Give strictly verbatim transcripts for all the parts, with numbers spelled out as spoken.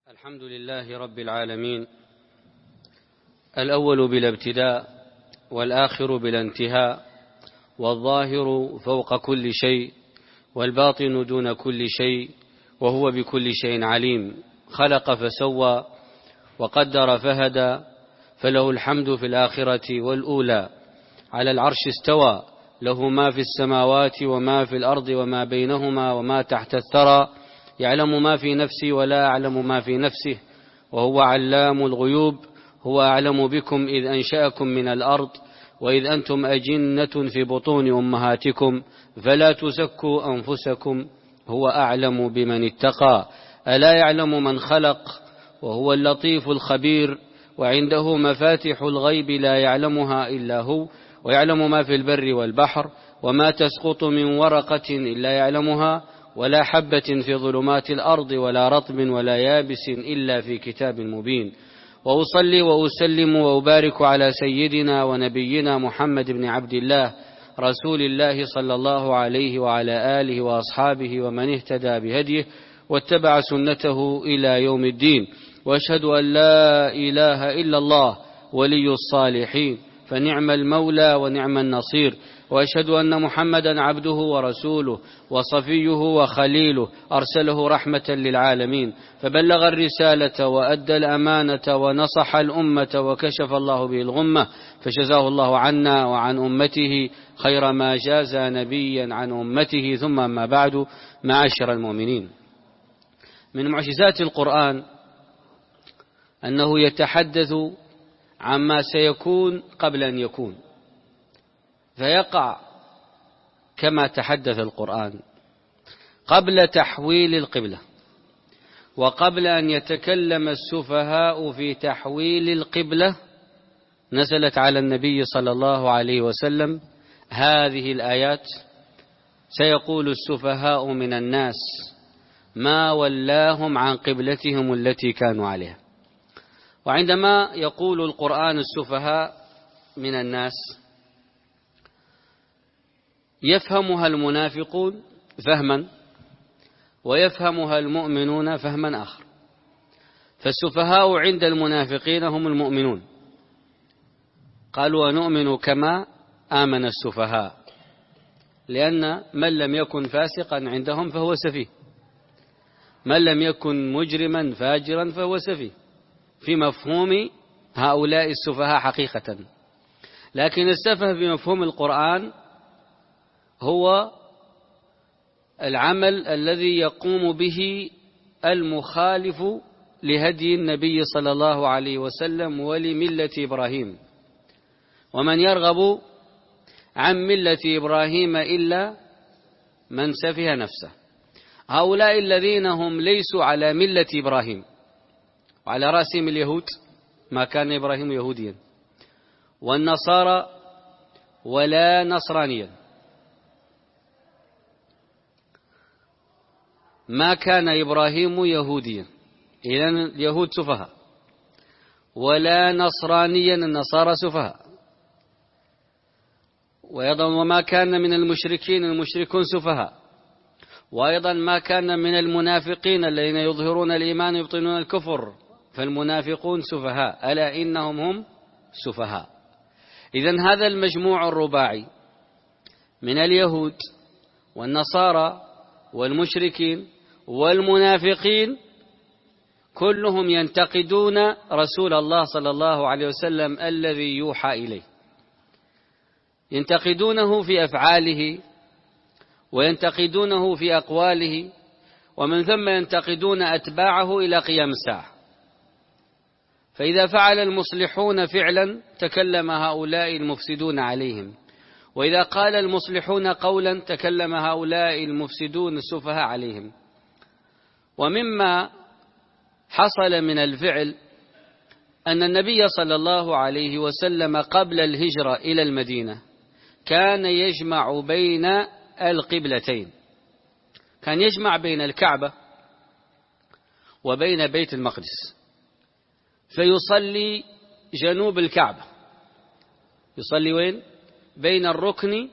الحمد لله رب العالمين، الأول بلا ابتداء والآخر بلا انتهاء، والظاهر فوق كل شيء والباطن دون كل شيء، وهو بكل شيء عليم. خلق فسوى وقدر فهدى، فله الحمد في الآخرة والأولى. على العرش استوى، له ما في السماوات وما في الأرض وما بينهما وما تحت الثرى، يعلم ما في نفسي ولا أعلم ما في نفسه، وهو علام الغيوب. هو أعلم بكم إذ أنشأكم من الأرض وإذ أنتم أجنة في بطون أمهاتكم، فلا تزكوا أنفسكم، هو أعلم بمن اتقى. ألا يعلم من خلق وهو اللطيف الخبير، وعنده مفاتح الغيب لا يعلمها إلا هو، ويعلم ما في البر والبحر، وما تسقط من ورقة إلا يعلمها، ولا حبة في ظلمات الأرض ولا رطب ولا يابس إلا في كتاب مبين. وأصلي وأسلم وأبارك على سيدنا ونبينا محمد بن عبد الله، رسول الله صلى الله عليه وعلى آله وأصحابه ومن اهتدى بهديه واتبع سنته إلى يوم الدين. وأشهد أن لا إله إلا الله ولي الصالحين، فنعم المولى ونعم النصير. وأشهد أن محمدا عبده ورسوله وصفيه وخليله، أرسله رحمة للعالمين، فبلغ الرسالة وأدى الأمانة ونصح الأمة وكشف الله به الغمة، فجزاه الله عنا وعن أمته خير ما جاز نبيا عن أمته. ثم ما بعد، معاشر المؤمنين، من معجزات القرآن أنه يتحدث عما سيكون قبل أن يكون، فيقع كما تحدث القرآن قبل تحويل القبلة، وقبل أن يتكلم السفهاء في تحويل القبلة نزلت على النبي صلى الله عليه وسلم هذه الآيات: سيقول السفهاء من الناس ما ولاهم عن قبلتهم التي كانوا عليها. وعندما يقول القرآن السفهاء من الناس، يفهمها المنافقون فهما ويفهمها المؤمنون فهما آخر. فالسفهاء عند المنافقين هم المؤمنون، قالوا ونؤمن كما آمن السفهاء، لأن من لم يكن فاسقا عندهم فهو سفيه، من لم يكن مجرما فاجرا فهو سفيه في مفهوم هؤلاء السفهاء حقيقة. لكن السفه بمفهوم القرآن هو العمل الذي يقوم به المخالف لهدي النبي صلى الله عليه وسلم ولملة إبراهيم. ومن يرغب عن ملة إبراهيم إلا من سفه نفسه. هؤلاء الذين هم ليسوا على ملة إبراهيم، وعلى رأسهم اليهود، ما كان إبراهيم يهوديا، والنصارى ولا نصرانيا، ما كان إبراهيم يهوديا، إذن اليهود سفهاء، ولا نصرانيا، النصارى سفهاء، وأيضا وما كان من المشركين، المشركون سفهاء، وأيضا ما كان من المنافقين الذين يظهرون الإيمان ويبطنون الكفر، فالمنافقون سفهاء، ألا إنهم هم سفهاء. إذن هذا المجموع الرباعي من اليهود والنصارى والمشركين والمنافقين كلهم ينتقدون رسول الله صلى الله عليه وسلم الذي يوحى إليه، ينتقدونه في أفعاله وينتقدونه في أقواله، ومن ثم ينتقدون أتباعه إلى قيام الساعة. فإذا فعل المصلحون فعلا تكلم هؤلاء المفسدون عليهم، وإذا قال المصلحون قولا تكلم هؤلاء المفسدون السفهاء عليهم. ومما حصل من الفعل أن النبي صلى الله عليه وسلم قبل الهجرة إلى المدينة كان يجمع بين القبلتين، كان يجمع بين الكعبة وبين بيت المقدس، فيصلي جنوب الكعبة، يصلي وين؟ بين الركن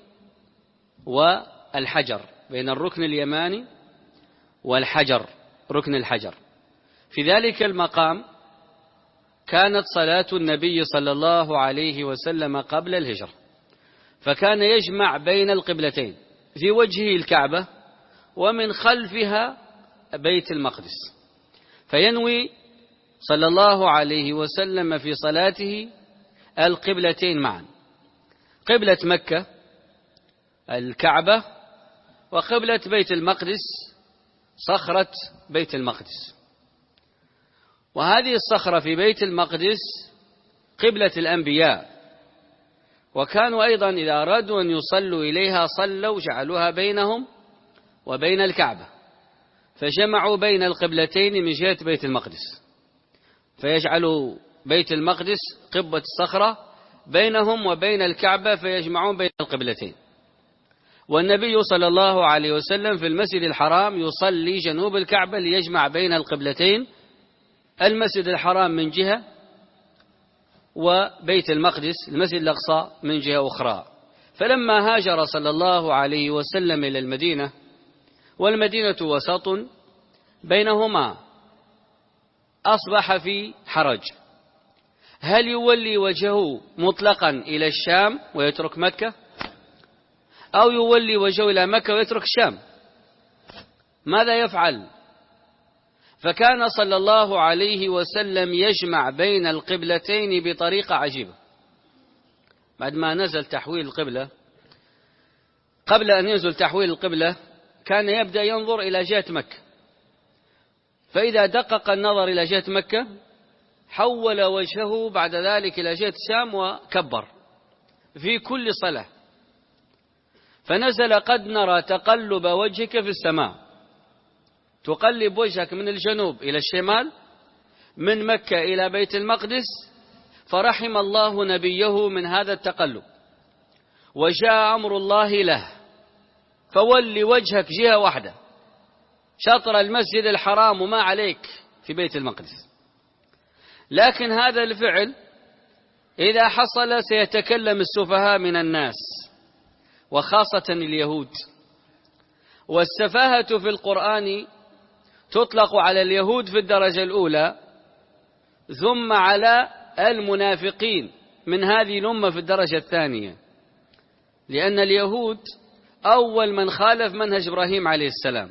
والحجر، بين الركن اليماني والحجر، ركن الحجر، في ذلك المقام كانت صلاة النبي صلى الله عليه وسلم قبل الهجرة، فكان يجمع بين القبلتين في وجهه الكعبة ومن خلفها بيت المقدس، فينوي صلى الله عليه وسلم في صلاته القبلتين معا، قبلة مكة الكعبة وقبلة بيت المقدس صخرة بيت المقدس. وهذه الصخرة في بيت المقدس قبلة الأنبياء، وكانوا أيضا إذا أرادوا أن يصلوا إليها صلوا جعلوها بينهم وبين الكعبة، فجمعوا بين القبلتين من جهة بيت المقدس، فيجعلوا بيت المقدس قبة الصخرة بينهم وبين الكعبة فيجمعون بين القبلتين. والنبي صلى الله عليه وسلم في المسجد الحرام يصلي جنوب الكعبة ليجمع بين القبلتين، المسجد الحرام من جهة وبيت المقدس المسجد الأقصى من جهة أخرى. فلما هاجر صلى الله عليه وسلم إلى المدينة، والمدينة وسط بينهما، أصبح في حرج، هل يولي وجهه مطلقا إلى الشام ويترك مكة، أو يولي وجهه إلى مكة ويترك الشام؟ ماذا يفعل؟ فكان صلى الله عليه وسلم يجمع بين القبلتين بطريقة عجيبة. بعد ما نزل تحويل القبلة، قبل أن ينزل تحويل القبلة كان يبدأ ينظر إلى جهة مكة، فإذا دقق النظر إلى جهة مكة حول وجهه بعد ذلك إلى جهة الشام وكبر في كل صلاة، فنزل قد نرى تقلب وجهك في السماء، تقلب وجهك من الجنوب إلى الشمال، من مكة إلى بيت المقدس، فرحم الله نبيه من هذا التقلب، وجاء أمر الله له، فول وجهك جهة واحدة شطر المسجد الحرام وما عليك في بيت المقدس. لكن هذا الفعل إذا حصل سيتكلم السفهاء من الناس، وخاصة اليهود، والسفاهة في القرآن تطلق على اليهود في الدرجة الأولى، ثم على المنافقين من هذه الأمة في الدرجة الثانية، لأن اليهود أول من خالف منهج إبراهيم عليه السلام،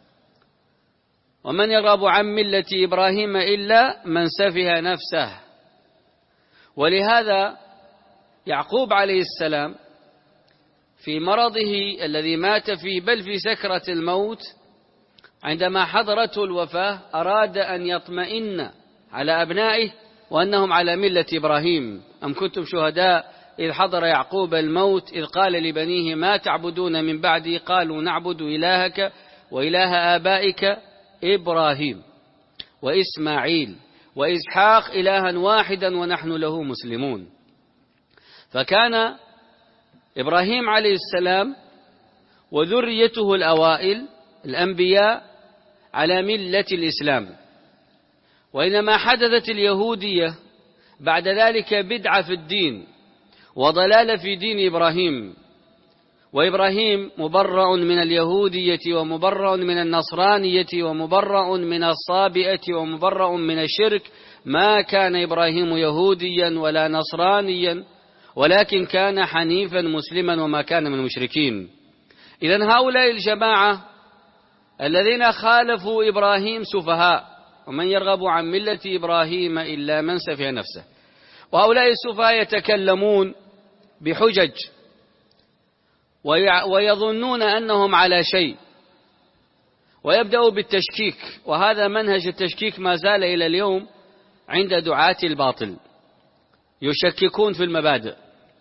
ومن يرغب عن ملة إبراهيم إلا من سفه نفسه. ولهذا يعقوب عليه السلام في مرضه الذي مات فيه، بل في سكرة الموت، عندما حضرته الوفاة أراد أن يطمئن على أبنائه وأنهم على ملة إبراهيم. أم كنتم شهداء إذ حضر يعقوب الموت إذ قال لبنيه ما تعبدون من بعدي، قالوا نعبد إلهك وإله آبائك إبراهيم وإسماعيل وإسحاق إلها واحدا ونحن له مسلمون. فكان إبراهيم عليه السلام وذريته الأوائل الأنبياء على ملة الإسلام، وإنما حدثت اليهودية بعد ذلك بدعة في الدين وضلال في دين إبراهيم، وإبراهيم مبرأ من اليهودية ومبرأ من النصرانية ومبرأ من الصابئة ومبرأ من الشرك. ما كان إبراهيم يهوديا ولا نصرانيا، ولكن كان حنيفا مسلما وما كان من المشركين. إذن هؤلاء الجماعة الذين خالفوا إبراهيم سفهاء، ومن يرغب عن ملة إبراهيم إلا من سفه نفسه. وهؤلاء السفهاء يتكلمون بحجج ويظنون أنهم على شيء، ويبدأوا بالتشكيك، وهذا منهج التشكيك ما زال إلى اليوم عند دعاة الباطل، يشككون في المبادئ.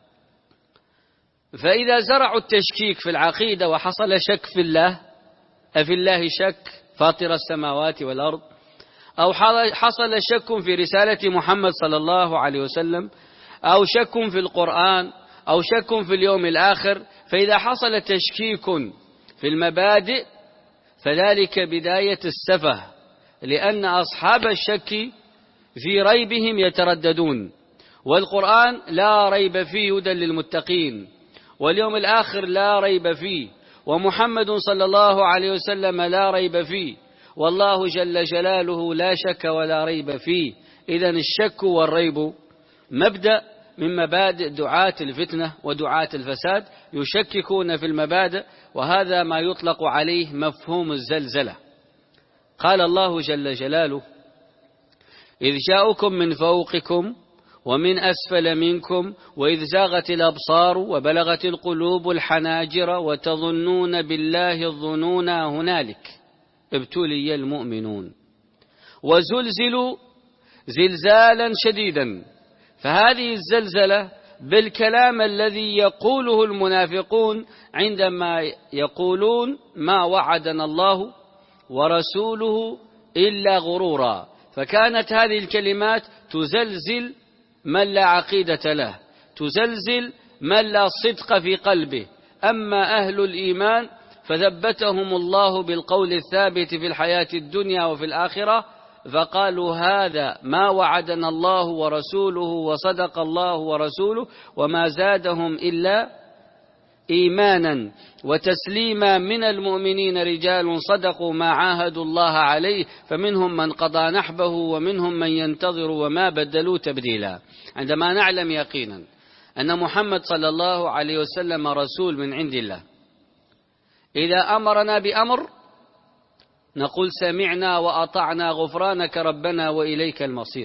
فإذا زرعوا التشكيك في العقيدة وحصل شك في الله، أفي الله شك فاطر السماوات والأرض، أو حصل شك في رسالة محمد صلى الله عليه وسلم، أو شك في القرآن، أو شك في اليوم الآخر، فإذا حصل تشكيك في المبادئ فذلك بداية السفه، لأن أصحاب الشك في ريبهم يترددون، والقرآن لا ريب فيه هدى للمتقين، واليوم الآخر لا ريب فيه، ومحمد صلى الله عليه وسلم لا ريب فيه، والله جل جلاله لا شك ولا ريب فيه. إذن الشك والريب مبدأ من مبادئ دعاة الفتنة ودعاة الفساد، يشككون في المبادئ، وهذا ما يطلق عليه مفهوم الزلزلة. قال الله جل جلاله: إذ جاءكم من فوقكم ومن أسفل منكم وإذ زاغت الأبصار وبلغت القلوب الحناجر وتظنون بالله الظنون هنالك ابتلي المؤمنون وزلزلوا زلزالا شديدا. فهذه الزلزلة بالكلام الذي يقوله المنافقون عندما يقولون ما وعدنا الله ورسوله إلا غرورا، فكانت هذه الكلمات تزلزل من لا عقيدة له، تزلزل من لا صدق في قلبه. أما أهل الإيمان فثبتهم الله بالقول الثابت في الحياة الدنيا وفي الآخرة، فقالوا هذا ما وعدنا الله ورسوله وصدق الله ورسوله، وما زادهم إلا إيمانا وتسليما من المؤمنين رجال صدقوا ما عاهدوا الله عليه فمنهم من قضى نحبه ومنهم من ينتظر وما بدلوا تبديلا. عندما نعلم يقينا أن محمد صلى الله عليه وسلم رسول من عند الله، إذا أمرنا بأمر نقول سمعنا وأطعنا غفرانك ربنا وإليك المصير.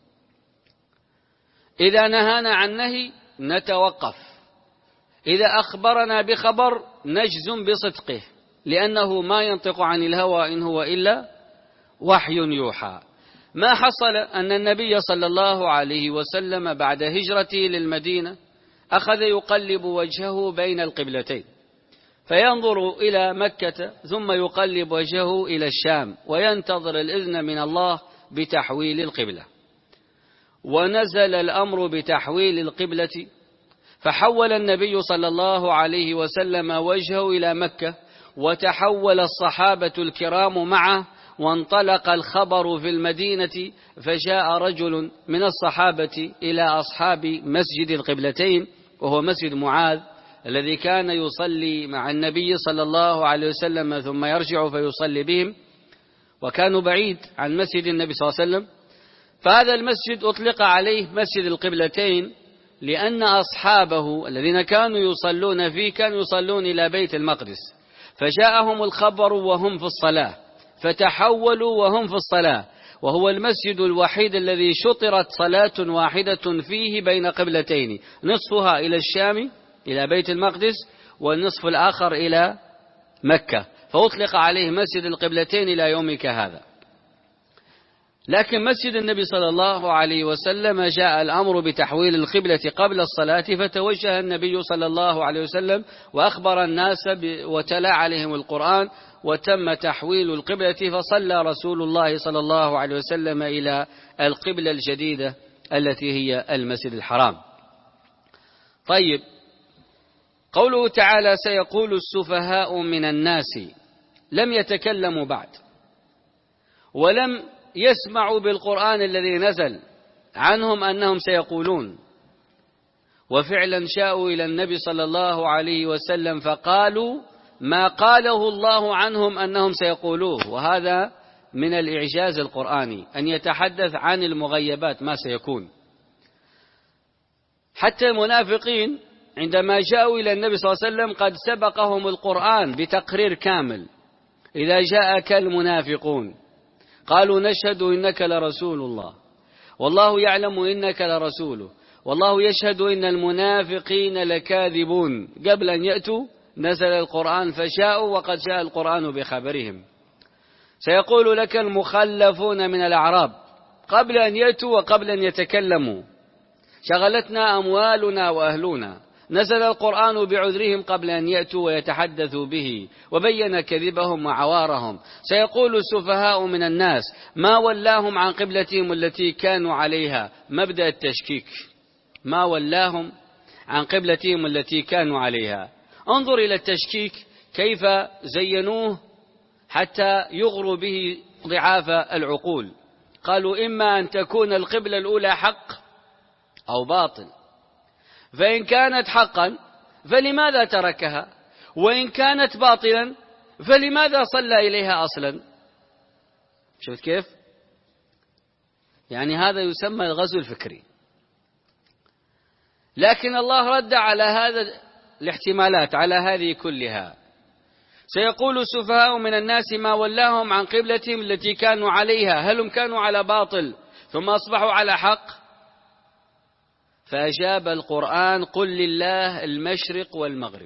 إذا نهانا عن نهي نتوقف. إذا أخبرنا بخبر نجزم بصدقه، لأنه ما ينطق عن الهوى إن هو إلا وحي يوحى. ما حصل أن النبي صلى الله عليه وسلم بعد هجرته للمدينة أخذ يقلب وجهه بين القبلتين، فينظر إلى مكة ثم يقلب وجهه إلى الشام وينتظر الإذن من الله بتحويل القبلة. ونزل الأمر بتحويل القبلة، فحول النبي صلى الله عليه وسلم وجهه إلى مكة، وتحول الصحابة الكرام معه، وانطلق الخبر في المدينة، فجاء رجل من الصحابة إلى أصحاب مسجد القبلتين وهو مسجد معاذ الذي كان يصلي مع النبي صلى الله عليه وسلم ثم يرجع فيصلي بهم، وكانوا بعيد عن مسجد النبي صلى الله عليه وسلم. فهذا المسجد أطلق عليه مسجد القبلتين لأن أصحابه الذين كانوا يصلون فيه كانوا يصلون إلى بيت المقدس، فجاءهم الخبر وهم في الصلاة فتحولوا وهم في الصلاة، وهو المسجد الوحيد الذي شطرت صلاة واحدة فيه بين قبلتين، نصفها إلى الشام إلى بيت المقدس والنصف الآخر إلى مكة، فأطلق عليه مسجد القبلتين إلى يومك هذا. لكن مسجد النبي صلى الله عليه وسلم جاء الأمر بتحويل القبلة قبل الصلاة، فتوجه النبي صلى الله عليه وسلم وأخبر الناس وتلا عليهم القرآن، وتم تحويل القبلة، فصلى رسول الله صلى الله عليه وسلم إلى القبلة الجديدة التي هي المسجد الحرام. طيب، قوله تعالى سيقول السفهاء من الناس، لم يتكلموا بعد ولم يسمعوا بالقرآن الذي نزل عنهم أنهم سيقولون، وفعلا شاءوا إلى النبي صلى الله عليه وسلم فقالوا ما قاله الله عنهم أنهم سيقولوه. وهذا من الإعجاز القرآني أن يتحدث عن المغيبات ما سيكون. حتى المنافقين عندما جاءوا إلى النبي صلى الله عليه وسلم قد سبقهم القرآن بتقرير كامل. إذا جاءك المنافقون قالوا نشهد إنك لرسول الله والله يعلم إنك لرسوله والله يشهد إن المنافقين لكاذبون، قبل أن يأتوا نزل القرآن فجاءوا وقد جاء القرآن بخبرهم. سيقول لك المخلفون من الأعراب قبل أن يأتوا وقبل أن يتكلموا شغلتنا أموالنا وأهلنا، نزل القرآن بعذرهم قبل أن يأتوا ويتحدثوا به وبين كذبهم وعوارهم. سيقول السفهاء من الناس ما ولاهم عن قبلتهم التي كانوا عليها، مبدأ التشكيك، ما ولاهم عن قبلتهم التي كانوا عليها. انظر إلى التشكيك كيف زينوه حتى يغروا به ضعاف العقول. قالوا إما أن تكون القبلة الأولى حق أو باطل، فإن كانت حقا فلماذا تركها، وإن كانت باطلا فلماذا صلى إليها أصلا. شفت كيف؟ يعني هذا يسمى الغزو الفكري. لكن الله رد على هذا الاحتمالات، على هذه كلها. سيقول السفهاء من الناس ما ولاهم عن قبلتهم التي كانوا عليها، هل هم كانوا على باطل ثم أصبحوا على حق؟ فأجاب القرآن: قل لله المشرق والمغرب.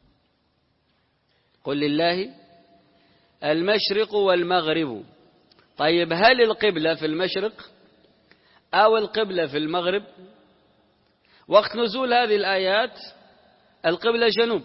قل لله المشرق والمغرب. طيب هل القبلة في المشرق أو القبلة في المغرب؟ وقت نزول هذه الآيات القبلة جنوب،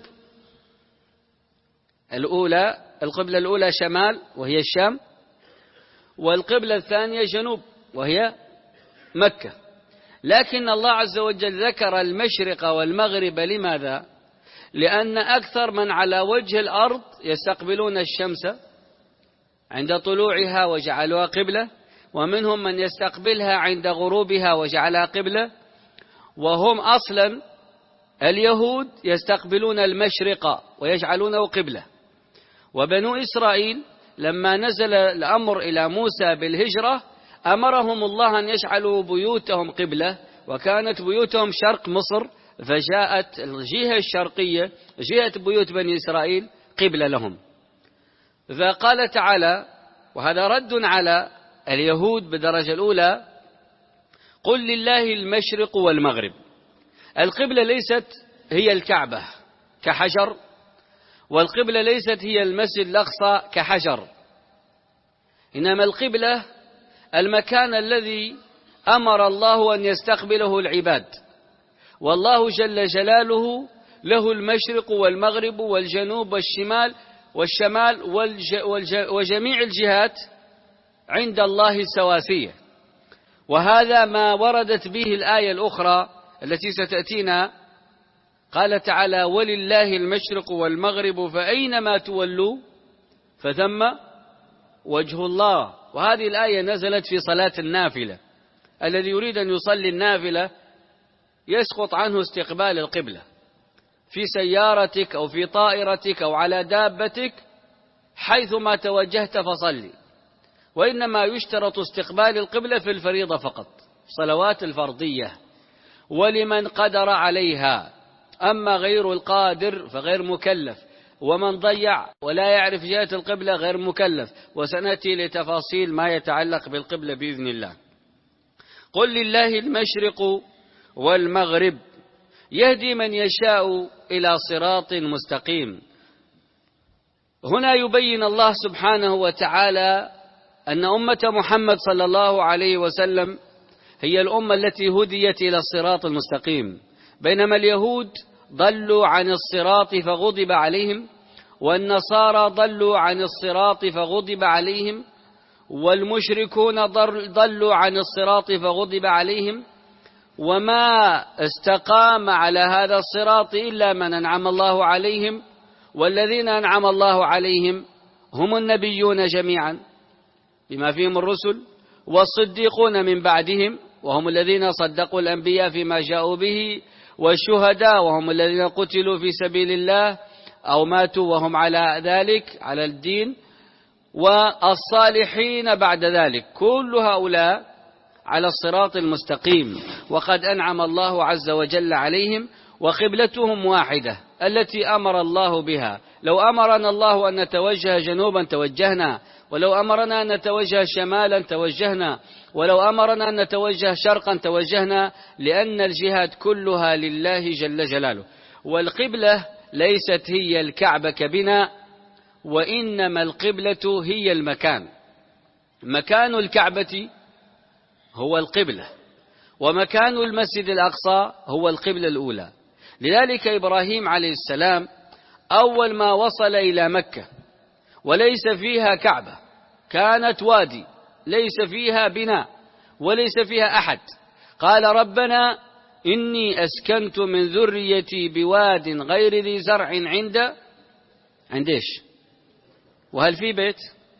الأولى القبلة الأولى شمال وهي الشام، والقبلة الثانية جنوب وهي مكة. لكن الله عز وجل ذكر المشرق والمغرب. لماذا؟ لأن أكثر من على وجه الأرض يستقبلون الشمس عند طلوعها وجعلوها قبلة، ومنهم من يستقبلها عند غروبها وجعلها قبلة، وهم أصلا اليهود يستقبلون المشرق ويجعلونه قبلة. وبنو إسرائيل لما نزل الأمر إلى موسى بالهجرة أمرهم الله أن يجعلوا بيوتهم قبلة، وكانت بيوتهم شرق مصر، فجاءت الجهة الشرقية جهة بيوت بني إسرائيل قبلة لهم. فقال تعالى، وهذا رد على اليهود بالدرجة الأولى: قل لله المشرق والمغرب. القبلة ليست هي الكعبة كحجر، والقبلة ليست هي المسجد الأقصى كحجر، إنما القبلة المكان الذي أمر الله أن يستقبله العباد. والله جل جلاله له المشرق والمغرب والجنوب والشمال والشمال والج والج وجميع الجهات عند الله سواسية. وهذا ما وردت به الآية الأخرى التي ستأتينا. قال تعالى: ولله المشرق والمغرب فأينما تولوا فثم وجه الله. وهذه الآية نزلت في صلاة النافلة. الذي يريد أن يصلي النافلة يسقط عنه استقبال القبلة في سيارتك أو في طائرتك أو على دابتك، حيثما توجهت فصلي. وإنما يشترط استقبال القبلة في الفريضة فقط، صلوات الفرضية، ولمن قدر عليها. أما غير القادر فغير مكلف، ومن ضيع ولا يعرف جهة القبلة غير مكلف. وسنأتي لتفاصيل ما يتعلق بالقبلة بإذن الله. قل لله المشرق والمغرب يهدي من يشاء إلى صراط مستقيم. هنا يبين الله سبحانه وتعالى أن أمة محمد صلى الله عليه وسلم هي الأمة التي هديت إلى الصراط المستقيم، بينما اليهود ضلوا عن الصراط فغضب عليهم، والنصارى ضلوا عن الصراط فغضب عليهم، والمشركون ضلوا عن الصراط فغضب عليهم. وما استقام على هذا الصراط إلا من أنعم الله عليهم، والذين أنعم الله عليهم هم النبيون جميعا بما فيهم الرسل، والصديقون من بعدهم وهم الذين صدقوا الأنبياء فيما جاءوا به، والشهداء وهم الذين قتلوا في سبيل الله أو ماتوا وهم على ذلك على الدين، والصالحين بعد ذلك. كل هؤلاء على الصراط المستقيم، وقد أنعم الله عز وجل عليهم، وقبلتهم واحدة التي أمر الله بها. لو أمرنا الله أن نتوجه جنوبا توجهنا، ولو أمرنا أن نتوجه شمالا توجهنا، ولو أمرنا أن نتوجه شرقا توجهنا، لأن الجهات كلها لله جل جلاله. والقبلة ليست هي الكعبة كبناء، وإنما القبلة هي المكان. مكان الكعبة هو القبلة، ومكان المسجد الأقصى هو القبلة الأولى. لذلك إبراهيم عليه السلام أول ما وصل إلى مكة وليس فيها كعبة، كانت وادي ليس فيها بناء وليس فيها أحد، قال: ربنا إني أسكنت من ذريتي بواد غير ذي زرع عند عند إيش؟ وهل في بيت؟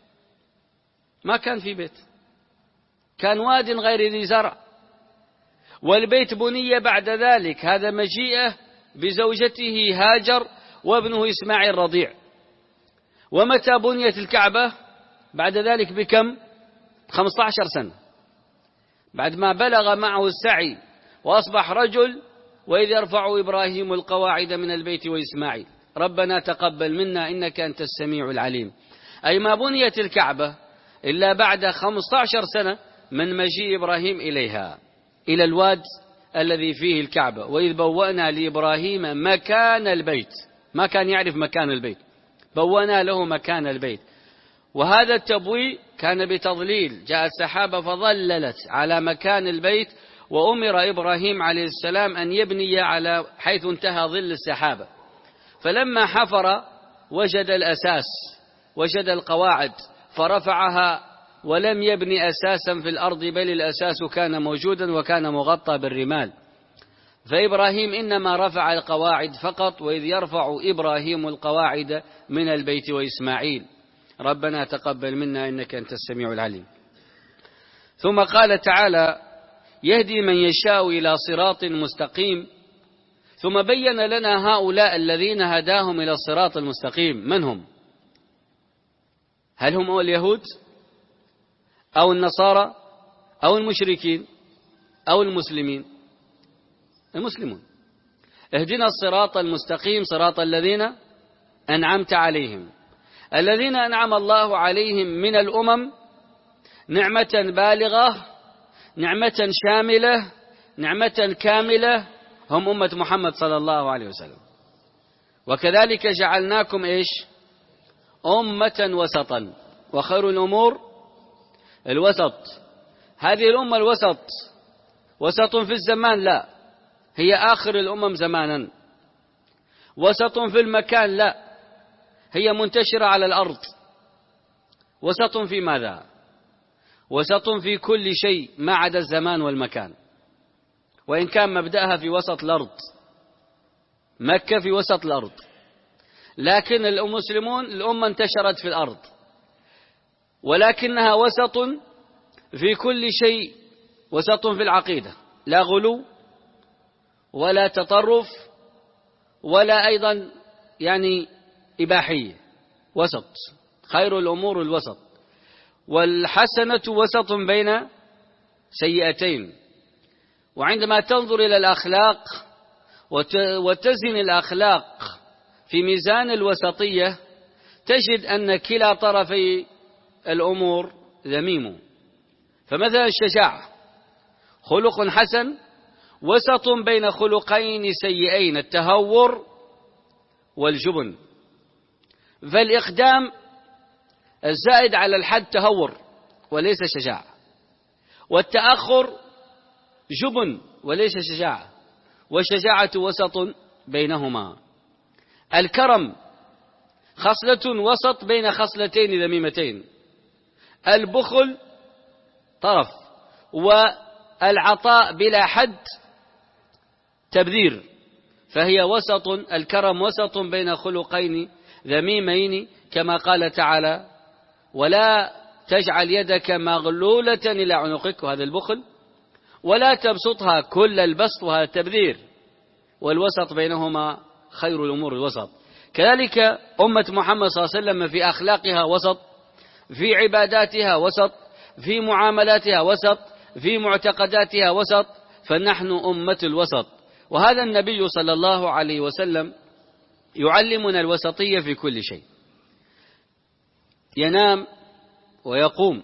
ما كان في بيت، كان واد غير ذي زرع. والبيت بني بعد ذلك، هذا مجيئه بزوجته هاجر وابنه إسماعيل رضيع. ومتى بنيت الكعبة؟ بعد ذلك بكم؟ خمسة عشر سنة بعد ما بلغ معه السعي وأصبح رجل. وإذ يرفع إبراهيم القواعد من البيت وإسماعيل ربنا تقبل منا إنك أنت السميع العليم. أي ما بنيت الكعبة إلا بعد خمسة عشر سنة من مجيء إبراهيم إليها، إلى الواد الذي فيه الكعبة. وإذ بوأنا لإبراهيم مكان البيت، ما كان يعرف مكان البيت، بوأنا له مكان البيت. وهذا التبويء كان بتضليل، جاءت سحابة فظللت على مكان البيت، وأمر إبراهيم عليه السلام أن يبني على حيث انتهى ظل السحابة. فلما حفر وجد الأساس، وجد القواعد، فرفعها ولم يبني أساسا في الأرض، بل الأساس كان موجودا وكان مغطى بالرمال. فإبراهيم إنما رفع القواعد فقط. وإذ يرفع إبراهيم القواعد من البيت وإسماعيل ربنا تقبل منا إنك أنت السميع العليم. ثم قال تعالى يهدي من يشاء إلى صراط مستقيم. ثم بين لنا هؤلاء الذين هداهم إلى الصراط المستقيم من هم؟ هل هم اليهود أو النصارى أو المشركين أو المسلمين؟ المسلمون. اهدنا الصراط المستقيم صراط الذين أنعمت عليهم. الذين أنعم الله عليهم من الأمم نعمة بالغة، نعمة شاملة، نعمة كاملة، هم أمة محمد صلى الله عليه وسلم. وكذلك جعلناكم إيش؟ أمة وسطا، وخير الأمور الوسط. هذه الأمة الوسط، وسط في الزمان لا، هي آخر الأمم زمانا. وسط في المكان لا، هي منتشرة على الأرض. وسط في ماذا؟ وسط في كل شيء ما عدا الزمان والمكان، وإن كان مبدأها في وسط الأرض، مكة في وسط الأرض، لكن المسلمون الأمة انتشرت في الأرض، ولكنها وسط في كل شيء. وسط في العقيدة، لا غلو ولا تطرف ولا أيضا يعني إباحية، وسط. خير الأمور الوسط. والحسنة وسط بين سيئتين. وعندما تنظر إلى الأخلاق وتزن الأخلاق في ميزان الوسطية تجد أن كلا طرفي الأمور ذميم. فمثلا الشجاعة خلق حسن وسط بين خلقين سيئين، التهور والجبن. فالإقدام الزائد على الحد تهور وليس شجاعة، والتأخر جبن وليس شجاعة، والشجاعة وسط بينهما. الكرم خصلة وسط بين خصلتين ذميمتين. البخل طرف، والعطاء بلا حد تبذير. فهي وسط، الكرم وسط بين خلقين ذميمين، كما قال تعالى ولا تجعل يدك مغلولة إلى عنقك، وهذا البخل، ولا تبسطها كل البسط، وهذا التبذير. والوسط بينهما خير الأمور الوسط. كذلك أمة محمد صلى الله عليه وسلم في أخلاقها وسط، في عباداتها وسط، في معاملاتها وسط، في معتقداتها وسط. فنحن أمة الوسط. وهذا النبي صلى الله عليه وسلم يعلمنا الوسطية في كل شيء. ينام ويقوم،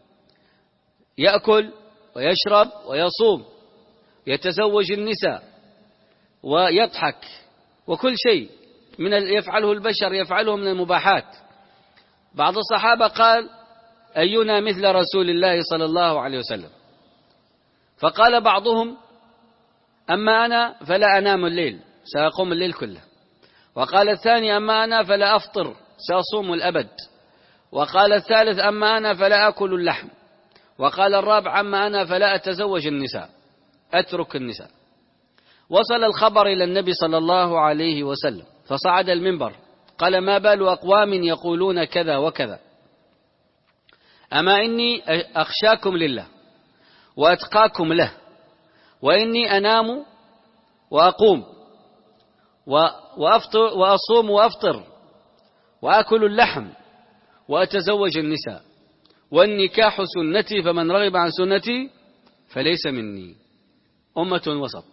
يأكل ويشرب ويصوم، يتزوج النساء ويضحك، وكل شيء من يفعله البشر يفعله من المباحات. بعض الصحابة قال أينا مثل رسول الله صلى الله عليه وسلم؟ فقال بعضهم أما أنا فلا أنام الليل، سأقوم الليل كله. وقال الثاني أما أنا فلا أفطر، سأصوم الأبد. وقال الثالث أما أنا فلا أكل اللحم. وقال الرابع أما أنا فلا أتزوج النساء، أترك النساء. وصل الخبر إلى النبي صلى الله عليه وسلم، فصعد المنبر قال ما بال أقوام يقولون كذا وكذا، أما إني أخشاكم لله وأتقاكم له، وإني أنام وأقوم وأفطر وأصوم وأفطر وأكل اللحم وأتزوج النساء، والنكاح سنتي فمن رغب عن سنتي فليس مني. أمة وسط.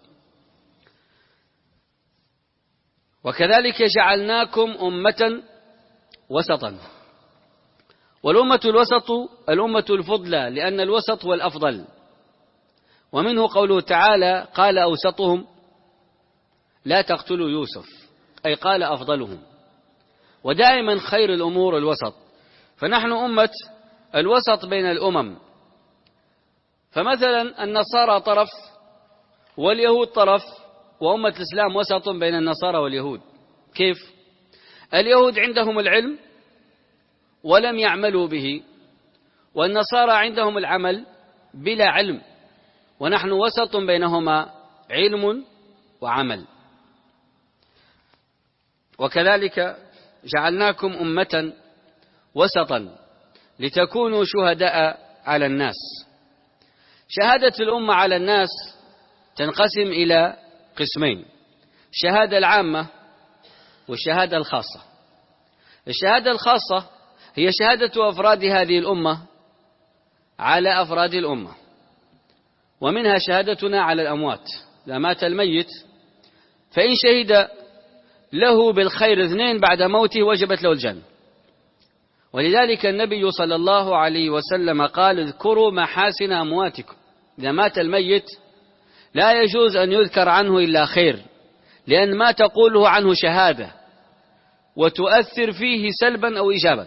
وكذلك جعلناكم أمة وسطا. والأمة الوسط الأمة الفضلى، لأن الوسط هو الأفضل. ومنه قوله تعالى: قال أوسطهم لا تقتلوا يوسف، أي قال أفضلهم. ودائما خير الأمور الوسط، فنحن أمة الوسط بين الأمم. فمثلا النصارى طرف واليهود طرف، وأمة الإسلام وسط بين النصارى واليهود. كيف؟ اليهود عندهم العلم ولم يعملوا به، والنصارى عندهم العمل بلا علم، ونحن وسط بينهما علم وعمل. وكذلك جعلناكم أمة وسطا لتكونوا شهداء على الناس. شهادة الأمة على الناس تنقسم إلى قسمين: الشهادة العامة والشهادة الخاصة. الشهادة الخاصة هي شهادة أفراد هذه الأمة على أفراد الأمة، ومنها شهادتنا على الأموات. إذا مات الميت فإن شهد له بالخير اثنين بعد موته وجبت له الجنة. ولذلك النبي صلى الله عليه وسلم قال: اذكروا محاسن أمواتكم. إذا مات الميت لا يجوز أن يذكر عنه إلا خير، لأن ما تقوله عنه شهادة وتؤثر فيه سلبا أو إيجابا.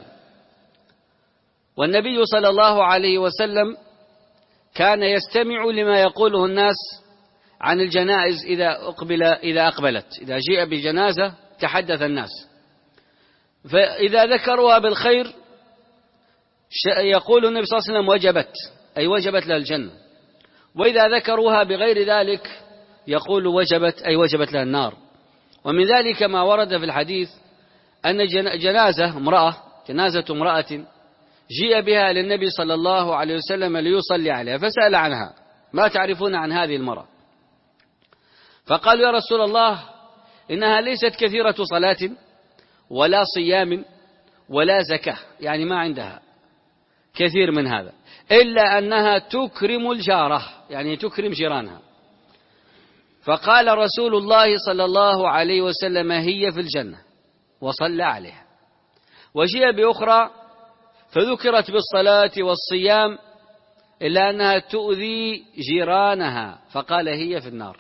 والنبي صلى الله عليه وسلم كان يستمع لما يقوله الناس عن الجنائز إذا أقبل إذا أقبلت إذا جاء بجنازة تحدث الناس، فإذا ذكروها بالخير يقول النبي صلى الله عليه وسلم: وجبت، أي وجبت لها الجنة. وإذا ذكروها بغير ذلك يقول: وجبت، أي وجبت لها النار. ومن ذلك ما ورد في الحديث أن جنازة امرأة جنازة امرأة جيء بها للنبي صلى الله عليه وسلم ليصلي عليها، فسأل عنها: ما تعرفون عن هذه المرأة؟ فقالوا: يا رسول الله، إنها ليست كثيرة صلاة ولا صيام ولا زكاة، يعني ما عندها كثير من هذا، إلا أنها تكرم الجارة، يعني تكرم جيرانها. فقال رسول الله صلى الله عليه وسلم: هي في الجنة، وصلى عليها. وجيء بأخرى فذكرت بالصلاة والصيام إلا أنها تؤذي جيرانها، فقال: هي في النار.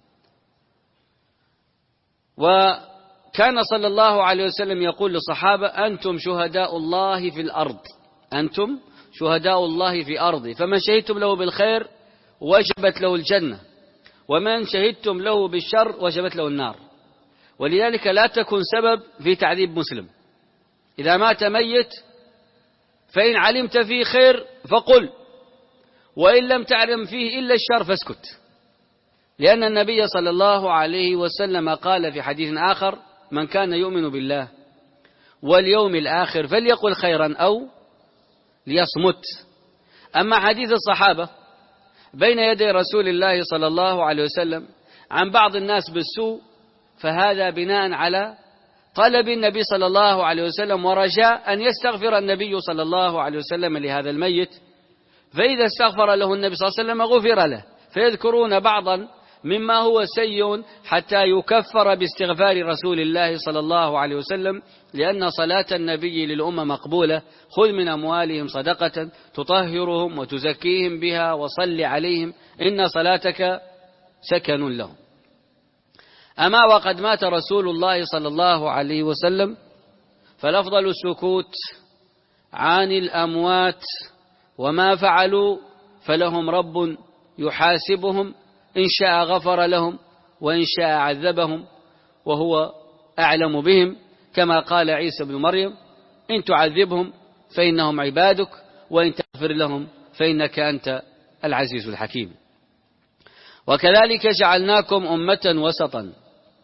وكان صلى الله عليه وسلم يقول للصحابة: أنتم شهداء الله في الأرض، أنتم شهداء الله في أرضي، فمن شهدتم له بالخير وجبت له الجنة، ومن شهدتم له بالشر وجبت له النار. ولذلك لا تكن سبب في تعذيب مسلم. إذا مات ميت فإن علمت فيه خير فقل، وإن لم تعلم فيه إلا الشر فاسكت، لأن النبي صلى الله عليه وسلم قال في حديث آخر: من كان يؤمن بالله واليوم الآخر فليقل خيرا أو ليصمت. أما حديث الصحابة بين يدي رسول الله صلى الله عليه وسلم عن بعض الناس بالسوء، فهذا بناء على طلب النبي صلى الله عليه وسلم ورجاء أن يستغفر النبي صلى الله عليه وسلم لهذا الميت، فإذا استغفر له النبي صلى الله عليه وسلم غفر له. فيذكرون بعضا مما هو سيء حتى يكفر باستغفار رسول الله صلى الله عليه وسلم، لأن صلاة النبي للأمة مقبولة: خذ من أموالهم صدقة تطهرهم وتزكيهم بها وصل عليهم إن صلاتك سكن لهم. أما وقد مات رسول الله صلى الله عليه وسلم فالأفضل السكوت عن الأموات، وما فعلوا فلهم رب يحاسبهم، إن شاء غفر لهم وإن شاء عذبهم وهو أعلم بهم، كما قال عيسى بن مريم: إن تعذبهم فإنهم عبادك وإن تغفر لهم فإنك أنت العزيز الحكيم. وكذلك جعلناكم أمة وسطا،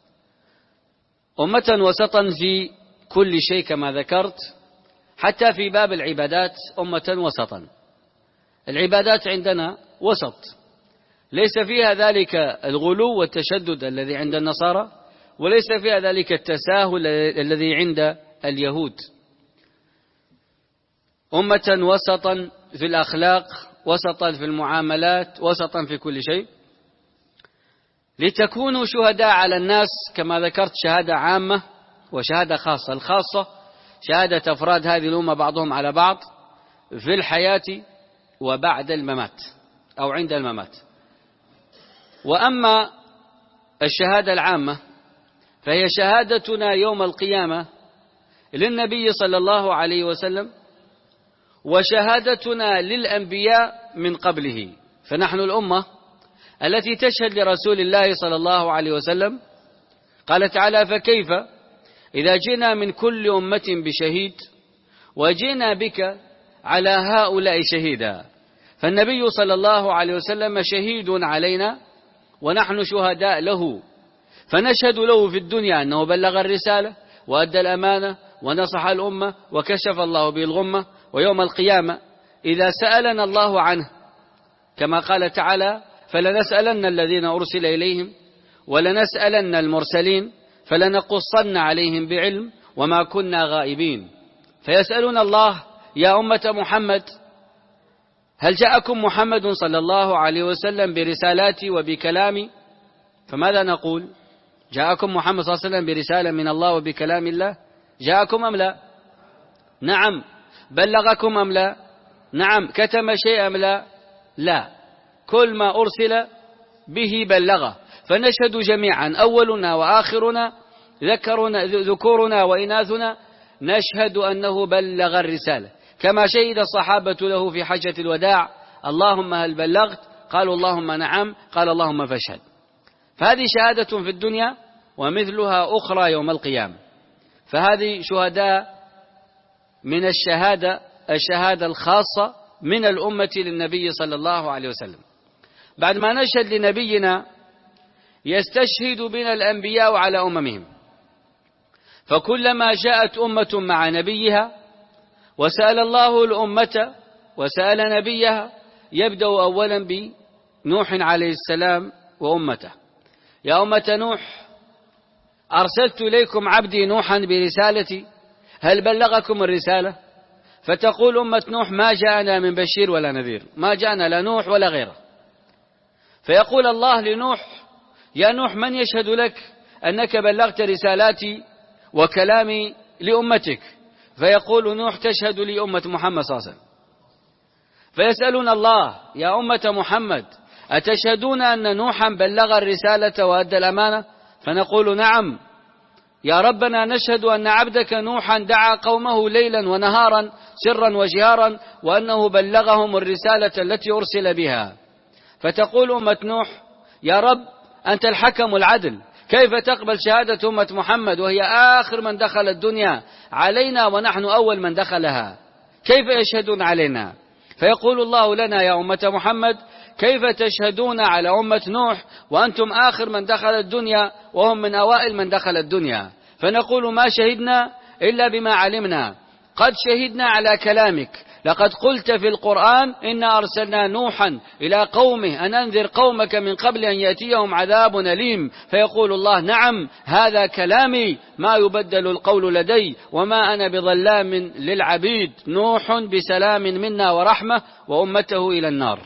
أمة وسطا في كل شيء كما ذكرت، حتى في باب العبادات أمة وسطا. العبادات عندنا وسط، ليس فيها ذلك الغلو والتشدد الذي عند النصارى، وليس فيها ذلك التساهل الذي عند اليهود. أمة وسطا في الأخلاق، وسطا في المعاملات، وسطا في كل شيء، لتكونوا شهداء على الناس. كما ذكرت شهادة عامة وشهادة خاصة. الخاصة شهادة أفراد هذه الأمة بعضهم على بعض في الحياة وبعد الممات أو عند الممات. وأما الشهادة العامة فهي شهادتنا يوم القيامة للنبي صلى الله عليه وسلم، وشهادتنا للأنبياء من قبله. فنحن الأمة التي تشهد لرسول الله صلى الله عليه وسلم. قال تعالى: فكيف إذا جئنا من كل أمة بشهيد وجئنا بك على هؤلاء شهيدا. فالنبي صلى الله عليه وسلم شهيد علينا ونحن شهداء له، فنشهد له في الدنيا أنه بلغ الرسالة وأدى الأمانة ونصح الأمة وكشف الله به الغمة. ويوم القيامة إذا سألنا الله عنه كما قال تعالى: فلنسألن الذين أرسل إليهم ولنسألن المرسلين فلنقصن عليهم بعلم وما كنا غائبين. فيسألون الله: يا أمة محمد، هل جاءكم محمد صلى الله عليه وسلم برسالاتي وبكلامي؟ فماذا نقول؟ جاءكم محمد صلى الله عليه وسلم برسالة من الله وبكلام الله؟ جاءكم أم لا؟ نعم. بلغكم أم لا؟ نعم. كتم شيء أم لا؟ لا. كل ما أرسل به بلغه. فنشهد جميعا، أولنا وآخرنا، ذكرنا ذكورنا وإناثنا، نشهد أنه بلغ الرسالة، كما شهد الصحابة له في حجة الوداع: اللهم هل بلغت؟ قالوا اللهم نعم. قال اللهم فاشهد. فهذه شهادة في الدنيا ومثلها أخرى يوم القيامة. فهذه شهداء من الشهادة الشهادة الخاصة من الأمة للنبي صلى الله عليه وسلم. بعد ما نشهد لنبينا يستشهد بنا الأنبياء على أممهم. فكلما جاءت أمة مع نبيها وسأل الله الأمة وسأل نبيها يبدأ أولا بنوح عليه السلام وأمته: يا أمة نوح، أرسلت إليكم عبدي نوحا برسالتي، هل بلغكم الرسالة؟ فتقول أمة نوح: ما جاءنا من بشير ولا نذير، ما جاءنا لا نوح ولا غيره. فيقول الله لنوح: يا نوح، من يشهد لك أنك بلغت رسالاتي وكلامي لأمتك؟ فيقول نوح: تشهد لي أمة محمد صلى الله عليه وسلم. فيسألون الله: يا أمة محمد، أتشهدون أن نوحا بلغ الرسالة وأدى الأمانة؟ فنقول: نعم يا ربنا، نشهد أن عبدك نوحا دعا قومه ليلا ونهارا سرا وجهارا وأنه بلغهم الرسالة التي أرسل بها. فتقول أمة نوح: يا رب، أنت الحكم العدل، كيف تقبل شهادة أمة محمد وهي آخر من دخل الدنيا علينا ونحن أول من دخلها؟ كيف يشهدون علينا؟ فيقول الله لنا: يا أمة محمد، كيف تشهدون على أمة نوح وأنتم آخر من دخل الدنيا وهم من أوائل من دخل الدنيا؟ فنقول: ما شهدنا إلا بما علمنا، قد شهدنا على كلامك، لقد قلت في القرآن: إنا أرسلنا نوحا إلى قومه أن أنذر قومك من قبل أن يأتيهم عذاب أليم. فيقول الله: نعم، هذا كلامي، ما يبدل القول لدي وما أنا بظلام للعبيد. نوح بسلام منا ورحمة وأمته إلى النار.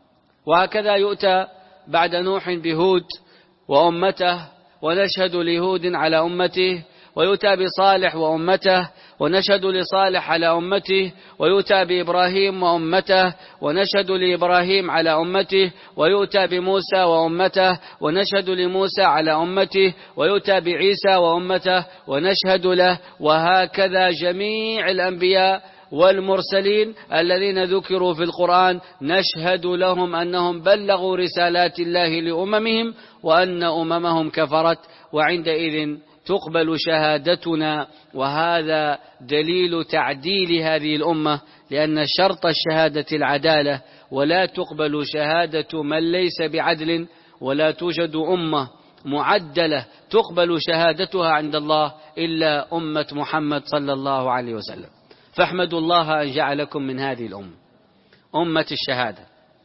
وهكذا يؤتى بعد نوح بهود وأمته، ونشهد لهود على أمته، ويؤتى بصالح وأمته، ونشهد لصالح على أمته، ويؤتى بإبراهيم وأمته، ونشهد لإبراهيم على أمته، ويؤتى بموسى وأمته، ونشهد لموسى على أمته، ويؤتى بعيسى وأمته ونشهد له. وهكذا جميع الأنبياء والمرسلين الذين ذكروا في القرآن نشهد لهم أنهم بلغوا رسالات الله لأممهم وأن أممهم كفرت، وعندئذ تقبل شهادتنا. وهذا دليل تعديل هذه الأمة، لأن شرط الشهادة العدالة، ولا تقبل شهادة من ليس بعدل، ولا توجد أمة معدلة تقبل شهادتها عند الله إلا أمة محمد صلى الله عليه وسلم. فاحمدوا الله أن جعلكم من هذه الأمة، أمة الشهادة.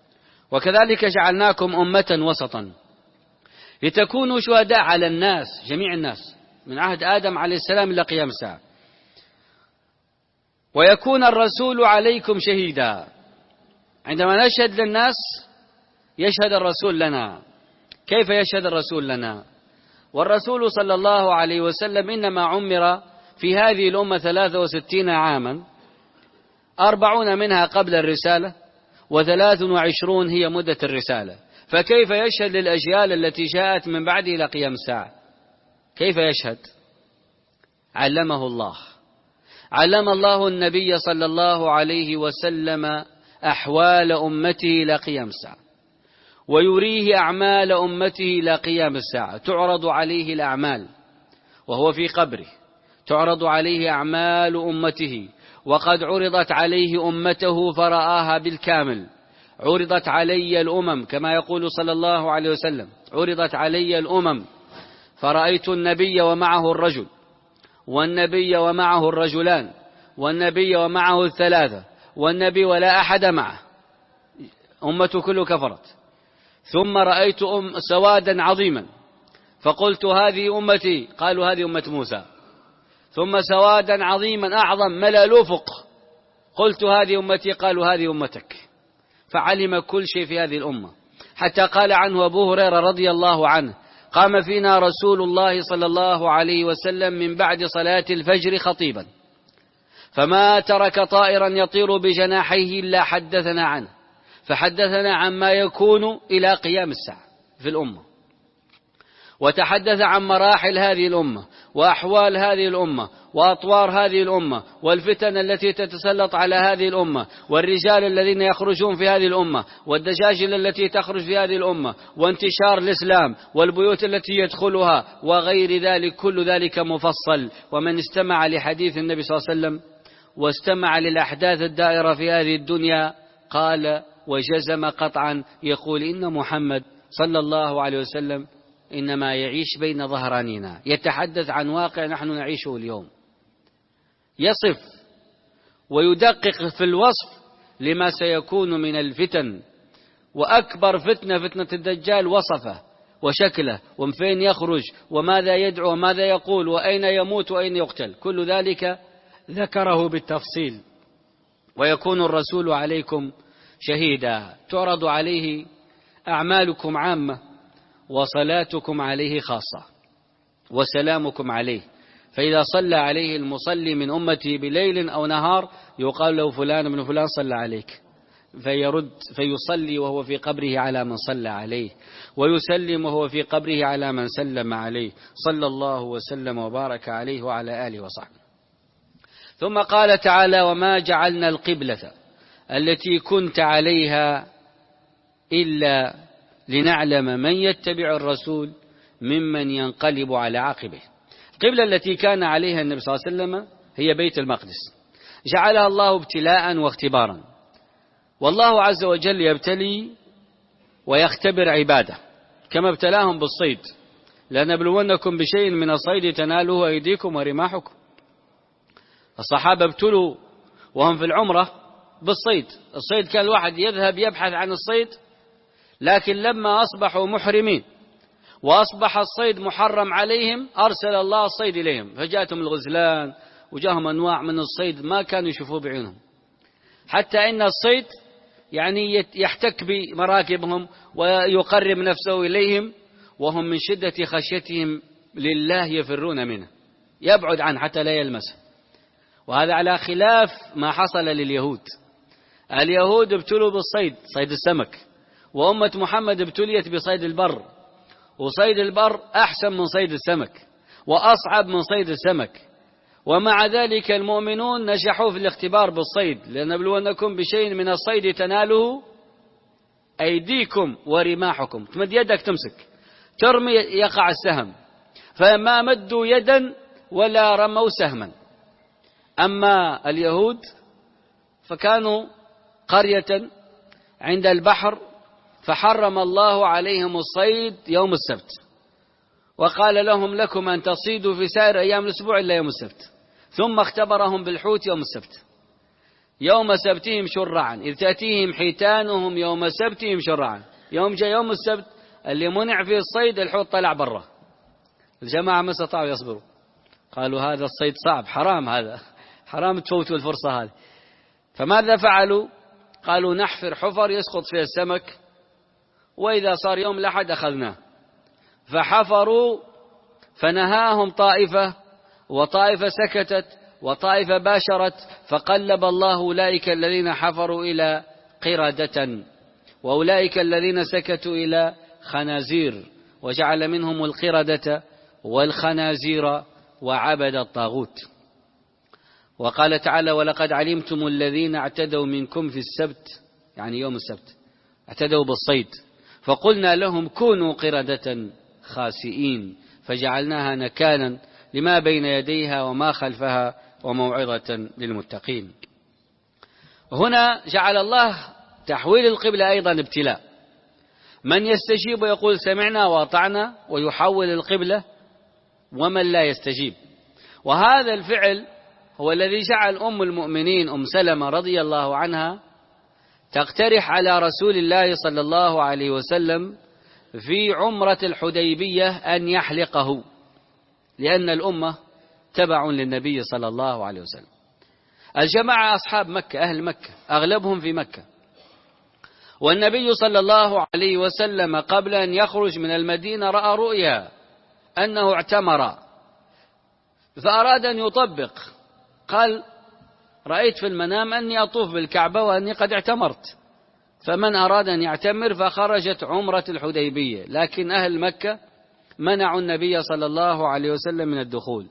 وكذلك جعلناكم أمة وسطا لتكونوا شهداء على الناس، جميع الناس من عهد آدم عليه السلام إلى قيام الساعة، ويكون الرسول عليكم شهيدا. عندما نشهد للناس يشهد الرسول لنا. كيف يشهد الرسول لنا؟ والرسول صلى الله عليه وسلم إنما عمر في هذه الأمة ثلاثة وستين عاما، أربعون منها قبل الرسالة وثلاث وعشرون هي مدة الرسالة، فكيف يشهد للأجيال التي جاءت من بعده إلى قيام الساعة؟ كيف يشهد؟ علمه الله، علم الله النبي صلى الله عليه وسلم أحوال أمته إلى قيام الساعة، ويريه أعمال أمته إلى قيام الساعة. تعرض عليه الأعمال وهو في قبره، تعرض عليه أعمال أمته، وقد عرضت عليه أمته فرآها بالكامل. عرضت علي الأمم كما يقول صلى الله عليه وسلم: عرضت علي الأمم فرأيت النبي ومعه الرجل، والنبي ومعه الرجلان، والنبي ومعه الثلاثة، والنبي ولا أحد معه، أمته كله كفرت. ثم رأيت أم سوادا عظيما فقلت هذه أمتي، قالوا هذه أمة موسى. ثم سوادا عظيما أعظم ملأ الأفق، قلت هذه أمتي، قالوا هذه أمتك. فعلم كل شيء في هذه الأمة، حتى قال عنه أبو هريرة رضي الله عنه: قام فينا رسول الله صلى الله عليه وسلم من بعد صلاة الفجر خطيبا، فما ترك طائرا يطير بجناحيه إلا حدثنا عنه، فحدثنا عما يكون إلى قيام الساعة في الأمة، وتحدث عن مراحل هذه الأمة وأحوال هذه الأمة وأطوار هذه الأمة والفتن التي تتسلط على هذه الأمة والرجال الذين يخرجون في هذه الأمة والدجاجل التي تخرج في هذه الأمة وانتشار الإسلام والبيوت التي يدخلها وغير ذلك. كل ذلك مفصل. ومن استمع لحديث النبي صلى الله عليه وسلم واستمع للأحداث الدائرة في هذه الدنيا قال وجزم قطعا يقول إن محمد صلى الله عليه وسلم إنما يعيش بين ظهرانينا، يتحدث عن واقع نحن نعيشه اليوم، يصف ويدقق في الوصف لما سيكون من الفتن. وأكبر فتنة فتنة الدجال وصفه وشكله ومن فين يخرج وماذا يدعو وماذا يقول وأين يموت وأين يقتل، كل ذلك ذكره بالتفصيل. ويكون الرسول عليكم شهيدا، تعرض عليه أعمالكم عامة وصلاتكم عليه خاصة وسلامكم عليه. فإذا صلى عليه المصلي من أمتي بليل أو نهار يقال له فلان من فلان صلى عليك، فيرد فيصلي وهو في قبره على من صلى عليه، ويسلم وهو في قبره على من سلم عليه، صلى الله وسلم وبارك عليه وعلى آله وصحبه. ثم قال تعالى: وما جعلنا القبلة التي كنت عليها إلا لنعلم من يتبع الرسول ممن ينقلب على عقبه. القبلة التي كان عليها النبي صلى الله عليه وسلم هي بيت المقدس، جعلها الله ابتلاء واختبارا، والله عز وجل يبتلي ويختبر عباده كما ابتلاهم بالصيد: لنبلونكم بشيء من الصيد تناله أيديكم ورماحكم. الصحابة ابتلوا وهم في العمرة بالصيد. الصيد كان الواحد يذهب يبحث عن الصيد، لكن لما أصبحوا محرمين وأصبح الصيد محرم عليهم أرسل الله الصيد إليهم، فجاءتهم الغزلان وجاءهم أنواع من الصيد ما كانوا يشوفوه بعينهم، حتى إن الصيد يعني يحتك بمراكبهم ويقرب نفسه إليهم، وهم من شدة خشيتهم لله يفرون منه، يبعد عنه حتى لا يلمسه. وهذا على خلاف ما حصل لليهود. اليهود ابتلوا بالصيد، صيد السمك، وأمة محمد ابتليت بصيد البر، وصيد البر أحسن من صيد السمك وأصعب من صيد السمك، ومع ذلك المؤمنون نجحوا في الاختبار بالصيد: لنبلونكم بشيء من الصيد تناله أيديكم ورماحكم. تمد يدك تمسك، ترمي يقع السهم، فما مدوا يدا ولا رموا سهما. أما اليهود فكانوا قرية عند البحر فحرم الله عليهم الصيد يوم السبت، وقال لهم: لكم أن تصيدوا في سائر أيام الأسبوع إلا يوم السبت. ثم اختبرهم بالحوت يوم السبت، يوم سبتهم شرعا إذ تأتيهم حيتانهم يوم سبتهم شرعا. يوم جاء يوم السبت اللي منع فيه الصيد الحوت طلع برا، الجماعة ما استطاعوا يصبروا، قالوا هذا الصيد صعب، حرام، هذا حرام تفوتوا الفرصة هذه. فماذا فعلوا؟ قالوا نحفر حفر يسقط فيها السمك، وإذا صار يوم الأحد أخذناه. فحفروا فنهاهم طائفة، وطائفة سكتت، وطائفة باشرت، فقلب الله أولئك الذين حفروا إلى قردة، وأولئك الذين سكتوا إلى خنازير، وجعل منهم القردة والخنازير وعبد الطاغوت. وقال تعالى: ولقد علمتم الذين اعتدوا منكم في السبت، يعني يوم السبت، اعتدوا بالصيد، فقلنا لهم كونوا قردة خاسئين، فجعلناها نكالا لما بين يديها وما خلفها وموعظة للمتقين. هنا جعل الله تحويل القبلة أيضا ابتلاء، من يستجيب ويقول سمعنا وأطعنا ويحول القبلة، ومن لا يستجيب. وهذا الفعل هو الذي جعل أم المؤمنين أم سلمة رضي الله عنها تقترح على رسول الله صلى الله عليه وسلم في عمرة الحديبية أن يحلقه، لأن الأمة تبع للنبي صلى الله عليه وسلم. الجماعة أصحاب مكة، أهل مكة، أغلبهم في مكة، والنبي صلى الله عليه وسلم قبل أن يخرج من المدينة رأى رؤيا أنه اعتمر، فأراد أن يطبق، قال: رأيت في المنام أني أطوف بالكعبة وأني قد اعتمرت، فمن أراد أن يعتمر. فخرجت عمرة الحديبية، لكن أهل مكة منعوا النبي صلى الله عليه وسلم من الدخول.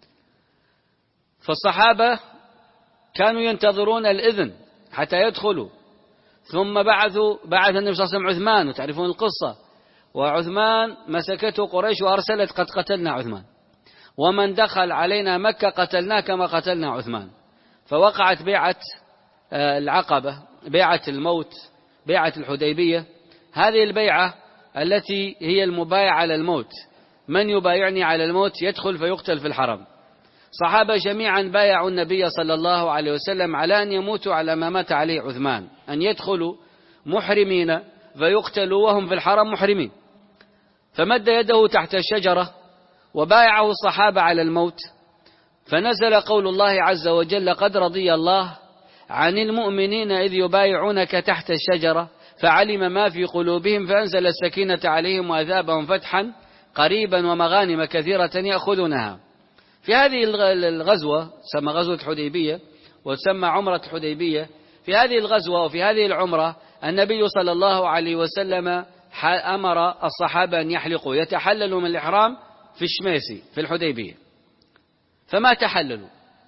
فالصحابة كانوا ينتظرون الإذن حتى يدخلوا، ثم بعثوا بعث النبي صلى الله عليه وسلم عثمان، وتعرفون القصة، وعثمان مسكته قريش وأرسلت قد قتلنا عثمان، ومن دخل علينا مكة قتلناه كما قتلنا عثمان. فوقعت بيعة العقبة، بيعة الموت، بيعة الحديبية. هذه البيعة التي هي المبايعة على الموت، من يبايعني على الموت يدخل فيقتل في الحرم. صحابة جميعا بايعوا النبي صلى الله عليه وسلم على أن يموتوا على ما مات عليه عثمان، أن يدخلوا محرمين فيقتلوا وهم في الحرم محرمين. فمد يده تحت الشجرة وبايعه الصحابة على الموت، فنزل قول الله عز وجل: قد رضي الله عن المؤمنين إذ يبايعونك تحت الشجرة فعلم ما في قلوبهم فأنزل السكينة عليهم وأثابهم فتحا قريبا ومغانم كثيرة يأخذونها. في هذه الغزوة، تسمى غزوة الحديبية وتسمى عمرة الحديبية، في هذه الغزوة وفي هذه العمرة النبي صلى الله عليه وسلم أمر الصحابة أن يحلقوا، يتحللوا من الإحرام في الشميسي في الحديبية، فما تحللوا.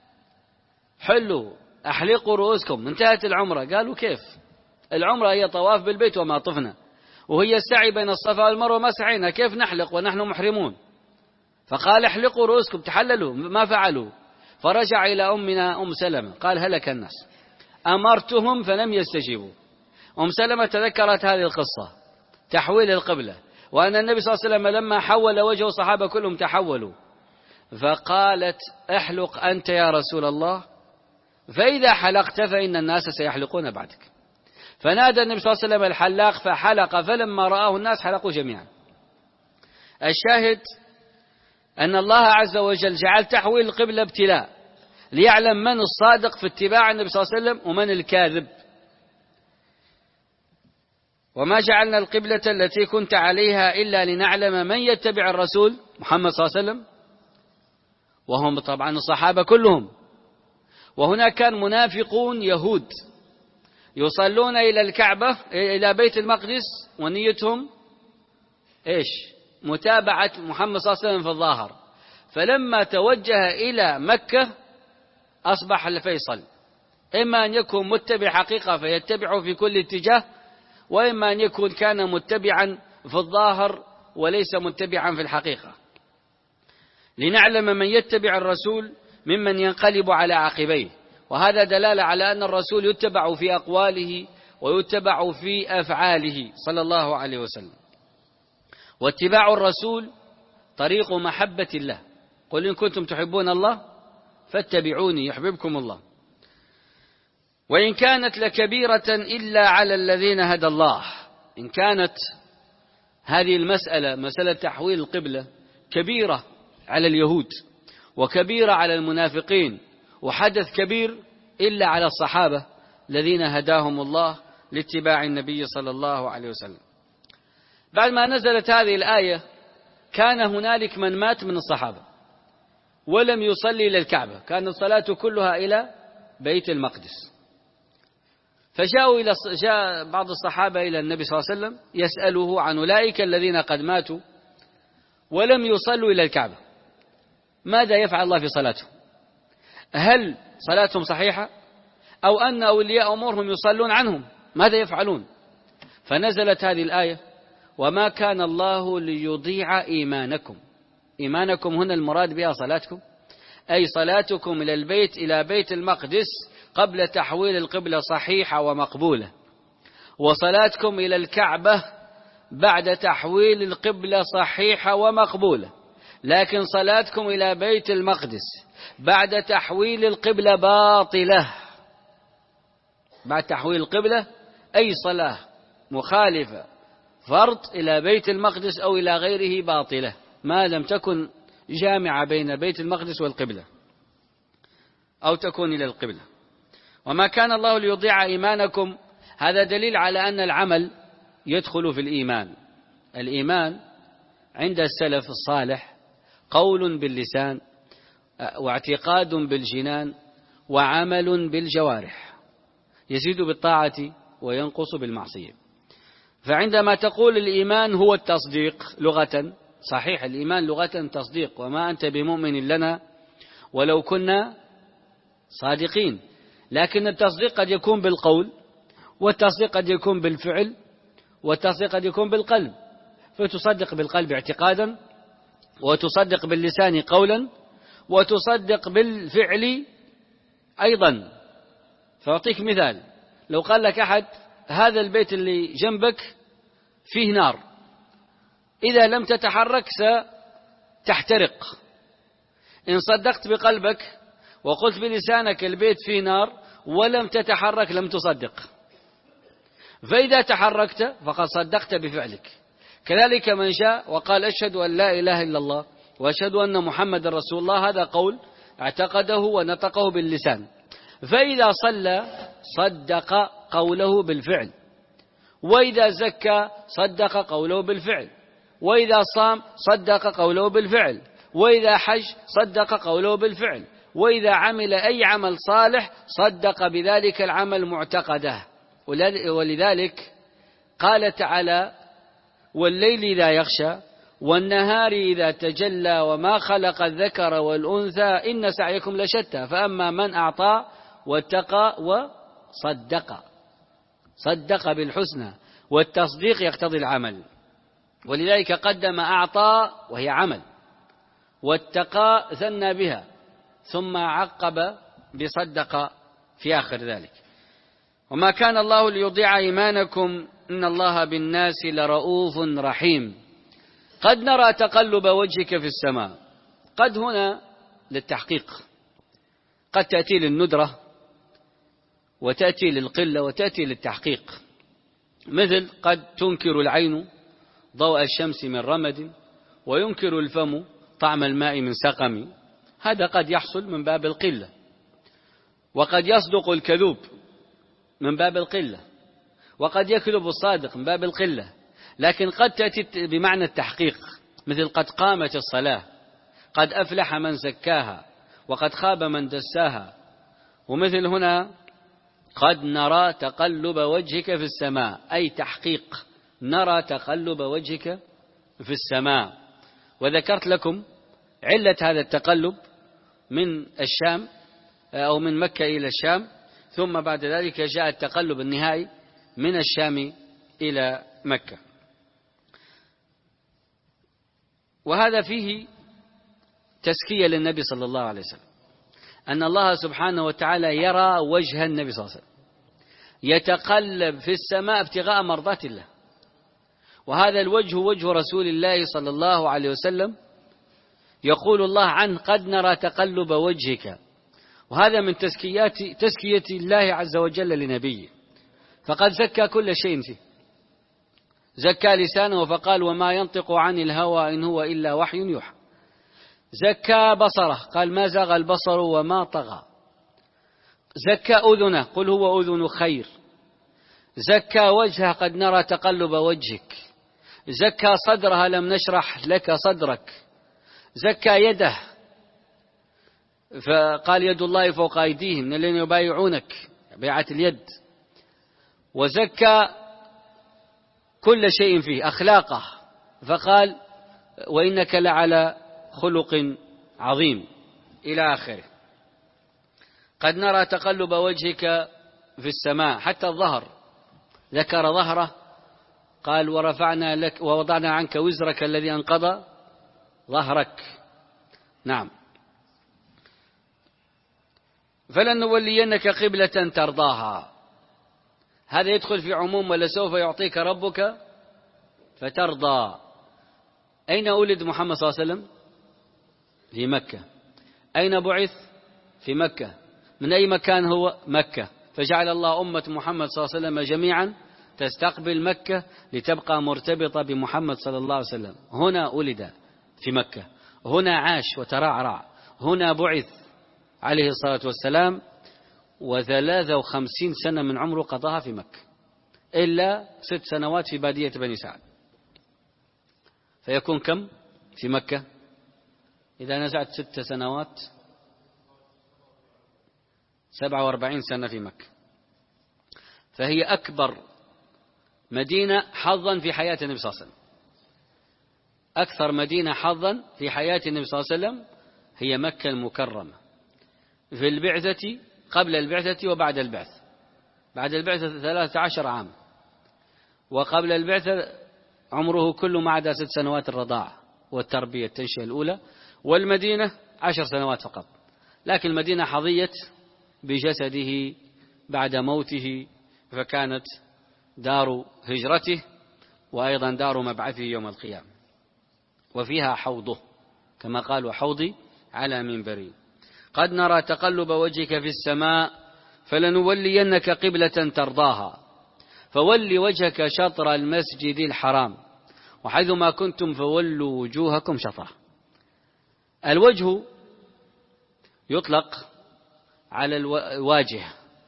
حلوا، أحلقوا رؤوسكم. انتهت العمرة، قالوا كيف؟ العمرة هي طواف بالبيت وما طفنا، وهي السعي بين الصفا والمروة ما سعينا، كيف نحلق ونحن محرمون؟ فقال: احلقوا رؤوسكم، تحللوا، ما فعلوا. فرجع إلى أمنا أم سلمة قال: هلك الناس، أمرتهم فلم يستجيبوا. أم سلمة تذكرت هذه القصة، تحويل القبلة، وأن النبي صلى الله عليه وسلم لما حول وجه الصحابة كلهم تحولوا، فقالت: احلق أنت يا رسول الله، فإذا حلقت فإن الناس سيحلقون بعدك. فنادى النبي صلى الله عليه وسلم الحلاق فحلق، فلما رآه الناس حلقوا جميعا. الشاهد أن الله عز وجل جعل تحويل القبلة ابتلاء، ليعلم من الصادق في اتباع النبي صلى الله عليه وسلم ومن الكاذب. وما جعلنا القبلة التي كنت عليها إلا لنعلم من يتبع الرسول محمد صلى الله عليه وسلم، وهم طبعا الصحابة كلهم. وهناك كان منافقون يهود يصلون إلى الكعبة، إلى بيت المقدس، ونيتهم إيش؟ متابعة محمد صلى الله عليه وسلم في الظاهر. فلما توجه إلى مكة أصبح الفيصل، إما أن يكون متبع حقيقة فيتبعه في كل اتجاه، وإما أن يكون كان متبعا في الظاهر وليس متبعا في الحقيقة. لنعلم من يتبع الرسول ممن ينقلب على عقبيه، وهذا دلالة على أن الرسول يتبع في أقواله ويتبع في أفعاله صلى الله عليه وسلم. واتباع الرسول طريق محبة الله، قل إن كنتم تحبون الله فاتبعوني يحببكم الله. وإن كانت لكبيرة إلا على الذين هدى الله. إن كانت هذه المسألة، مسألة تحويل القبلة، كبيرة على اليهود وكبيرة على المنافقين وحدث كبير، إلا على الصحابة الذين هداهم الله لاتباع النبي صلى الله عليه وسلم. بعد ما نزلت هذه الآية كان هنالك من مات من الصحابة ولم يصلي إلى الكعبة، كانت الصلاة كلها إلى بيت المقدس. فجاءوا إلى جاء بعض الصحابة إلى النبي صلى الله عليه وسلم يسأله عن أولئك الذين قد ماتوا ولم يصلوا إلى الكعبة، ماذا يفعل الله في صلاتهم؟ هل صلاتهم صحيحة أو أن أولياء أمورهم يصلون عنهم؟ ماذا يفعلون؟ فنزلت هذه الآية: وما كان الله ليضيع إيمانكم. إيمانكم هنا المراد بها صلاتكم، أي صلاتكم إلى البيت إلى بيت المقدس قبل تحويل القبلة صحيحة ومقبولة، وصلاتكم إلى الكعبة بعد تحويل القبلة صحيحة ومقبولة. لكن صلاتكم إلى بيت المقدس بعد تحويل القبلة باطلة. بعد تحويل القبلة أي صلاة مخالفة فرض إلى بيت المقدس أو إلى غيره باطلة ما لم تكن جامعة بين بيت المقدس والقبلة أو تكون إلى القبلة. وما كان الله ليضيع إيمانكم، هذا دليل على أن العمل يدخل في الإيمان. الإيمان عند السلف الصالح قول باللسان واعتقاد بالجنان وعمل بالجوارح، يزيد بالطاعة وينقص بالمعصية. فعندما تقول الإيمان هو التصديق لغة، صحيح الإيمان لغة تصديق، وما أنت بمؤمن لنا ولو كنا صادقين، لكن التصديق قد يكون بالقول، والتصديق قد يكون بالفعل، والتصديق قد يكون بالقلب. فتصدق بالقلب اعتقادا، وتصدق باللسان قولا، وتصدق بالفعل أيضا. فأعطيك مثال: لو قال لك أحد هذا البيت اللي جنبك فيه نار، إذا لم تتحرك ستحترق. إن صدقت بقلبك وقلت بلسانك البيت فيه نار ولم تتحرك لم تصدق. فإذا تحركت فقد صدقت بفعلك. كذلك من جاء وقال أشهد أن لا إله إلا الله وأشهد أن محمد رسول الله، هذا قول اعتقده ونطقه باللسان. فإذا صلى صدق قوله بالفعل، وإذا زكى صدق قوله بالفعل، وإذا صام صدق قوله بالفعل، وإذا حج صدق قوله بالفعل، وإذا عمل أي عمل صالح صدق بذلك العمل معتقده. ولذلك قال تعالى: والليل إذا يغشى والنهار إذا تجلى وما خلق الذكر والأنثى إن سعيكم لشتى فأما من أعطى واتقى وصدق. صدق بالحسنى، والتصديق يقتضي العمل، ولذلك قدم أعطى وهي عمل، واتقى ثنى بها، ثم عقب بصدق في آخر ذلك. وما كان الله ليضيع إيمانكم إن الله بالناس لرؤوف رحيم. قد نرى تقلب وجهك في السماء. قد هنا للتحقيق، قد تأتي للندرة وتأتي للقلة وتأتي للتحقيق. مثل قد تنكر العين ضوء الشمس من رمد وينكر الفم طعم الماء من سقم. هذا قد يحصل من باب القلة. وقد يصدق الكذوب من باب القلة، وقد يكذب الصادق من باب القلة. لكن قد تأتي بمعنى التحقيق، مثل قد قامت الصلاة، قد أفلح من زكاها، وقد خاب من دساها. ومثل هنا قد نرى تقلب وجهك في السماء، أي تحقيق، نرى تقلب وجهك في السماء. وذكرت لكم علة هذا التقلب من الشام أو من مكة إلى الشام، ثم بعد ذلك جاء التقلب النهائي من الشام إلى مكة. وهذا فيه تزكية للنبي صلى الله عليه وسلم، أن الله سبحانه وتعالى يرى وجه النبي صلى الله عليه وسلم يتقلب في السماء ابتغاء مرضات الله. وهذا الوجه وجه رسول الله صلى الله عليه وسلم، يقول الله عنه: قد نرى تقلب وجهك. وهذا من تزكيات تزكية الله عز وجل لنبيه، فقد زكى كل شيء فيه. زكى لسانه فقال: وما ينطق عن الهوى إن هو إلا وحي يوحى. زكى بصره، قال: ما زاغ البصر وما طغى. زكى أذنه قل هو أذن خير. زكى وجهه قد نرى تقلب وجهك. زكى صدرها لم نشرح لك صدرك. زكى يده فقال يد الله فوق أيديهم من الذين يبايعونك بيعة اليد. وزكى كل شيء فيه أخلاقه فقال وإنك لعلى خلق عظيم إلى آخره. قد نرى تقلب وجهك في السماء حتى الظهر ذكر ظهره قال ورفعنا لك ووضعنا عنك وزرك الذي أنقض ظهرك. نعم. فلنولينك قبلة ترضاها. هذا يدخل في عموم ولسوف يعطيك ربك فترضى. أين ولد محمد صلى الله عليه وسلم؟ في مكة. أين بعث؟ في مكة. من أي مكان هو؟ مكة. فجعل الله أمة محمد صلى الله عليه وسلم جميعا تستقبل مكة لتبقى مرتبطة بمحمد صلى الله عليه وسلم. هنا ولد في مكة، هنا عاش وترعرع، هنا بعث عليه الصلاة والسلام، وثلاثة وخمسين سنة من عمره قضاها في مكة إلا ست سنوات في بادية بني سعد. فيكون كم في مكة إذا نزعت ست سنوات؟ سبعة واربعين سنة في مكة. فهي أكبر مدينة حظا في حياة النبي صلى الله عليه وسلم. أكثر مدينة حظا في حياة النبي صلى الله عليه وسلم هي مكة المكرمة في البعثة، قبل البعثة وبعد البعثة. بعد البعثة ثلاثة عشر عام، وقبل البعثة عمره كله ما عدا ست سنوات الرضاعة والتربية التنشئة الأولى، والمدينة عشر سنوات فقط. لكن المدينة حظيت بجسده بعد موته، فكانت دار هجرته وأيضا دار مبعثه يوم القيامة. وفيها حوضه كما قال وحوضي على منبري. قد نرى تقلب وجهك في السماء فلنولينك قبلة ترضاها فول وجهك شطر المسجد الحرام وحيثما كنتم فولوا وجوهكم شطره. الوجه يطلق على الواجهة،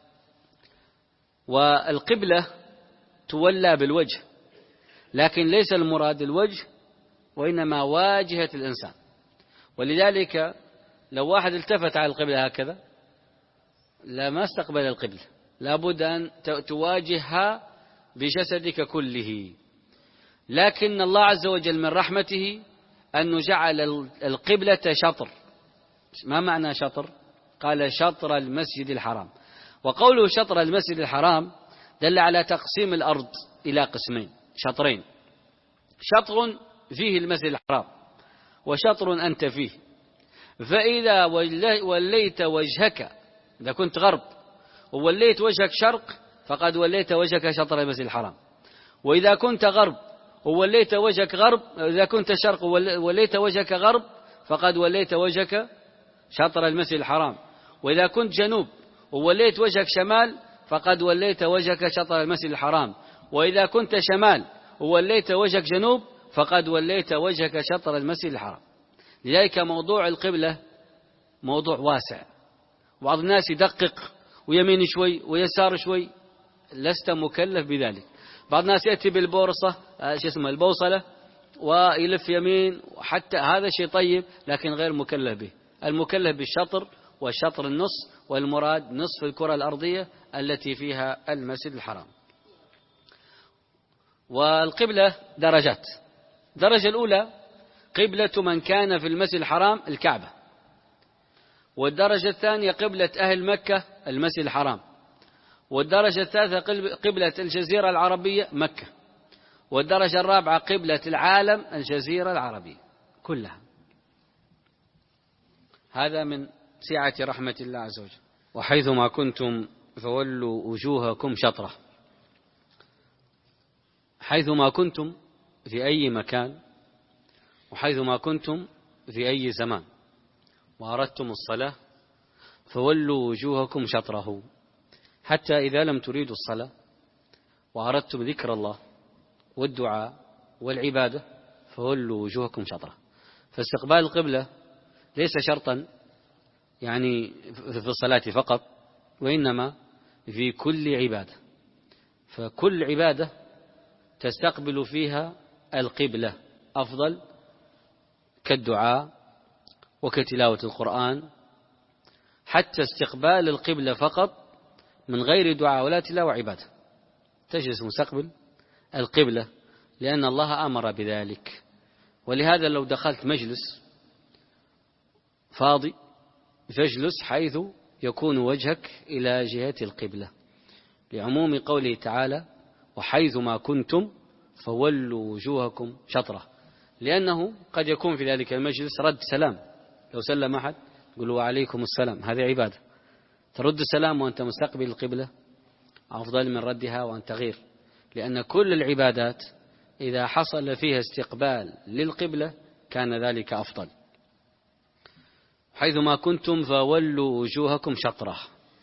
والقبلة تولى بالوجه، لكن ليس المراد الوجه وإنما واجهة الإنسان. ولذلك لو واحد التفت على القبلة هكذا لا ما استقبل القبلة، لابد أن تواجهها بجسدك كله. لكن الله عز وجل من رحمته أنه جعل القبلة شطر. ما معنى شطر؟ قال شطر المسجد الحرام. وقوله شطر المسجد الحرام دل على تقسيم الأرض إلى قسمين، شطرين. شطر فيه المسجد الحرام وشطر أنت فيه. فإذا وليت وجهك، إذا كنت غرب ووليت وجهك شرق فقد وليت وجهك شطر المسجد الحرام. وإذا كنت غرب ووليت وجهك غرب، إذا كنت شرق ووليت وجهك غرب فقد وليت وجهك شطر المسجد الحرام. وإذا كنت جنوب ووليت وجهك شمال فقد وليت وجهك شطر المسجد الحرام. وإذا كنت شمال ووليت وجهك جنوب فقد وليت وجهك شطر المسجد الحرام. لذلك موضوع القبلة موضوع واسع. بعض الناس يدقق ويمين شوي ويسار شوي، لست مكلف بذلك. بعض الناس يأتي بالبورصة شو اسمه البوصلة ويلف يمين، وحتى هذا شيء طيب لكن غير مكلف به. المكلف بالشطر، والشطر النص، والمراد نصف الكرة الأرضية التي فيها المسجد الحرام. والقبلة درجات. الدرجة الأولى قبلة من كان في المسجد الحرام الكعبة، والدرجة الثانية قبلة أهل مكة المسجد الحرام، والدرجة الثالثة قبلة الجزيرة العربية مكة، والدرجة الرابعة قبلة العالم الجزيرة العربية كلها. هذا من سعة رحمة الله عز وجل. وحيثما كنتم فولوا وجوهكم شطرة. حيثما كنتم في أي مكان، وحيثما كنتم في أي زمان، وأردتم الصلاة فولوا وجوهكم شطره. حتى إذا لم تريدوا الصلاة وأردتم ذكر الله والدعاء والعبادة فولوا وجوهكم شطره. فاستقبال القبلة ليس شرطا يعني في الصلاة فقط، وإنما في كل عبادة، فكل عبادة تستقبل فيها القبلة أفضل، كالدعاء وكتلاوة القرآن. حتى استقبال القبلة فقط من غير دعاء ولا تلاوة عبادة، تجلس مستقبل القبلة لأن الله أمر بذلك. ولهذا لو دخلت مجلس فاضي فاجلس حيث يكون وجهك إلى جهة القبلة، لعموم قوله تعالى وحيث ما كنتم فولوا وجوهكم شطرة، لأنه قد يكون في ذلك المجلس رد سلام، لو سلم أحد قلوا وعليكم السلام، هذه عبادة. ترد السلام وأنت مستقبل القبلة أفضل من ردها وأنت غير، لأن كل العبادات إذا حصل فيها استقبال للقبلة كان ذلك أفضل. حيث ما كنتم فولوا وجوهكم شطرة.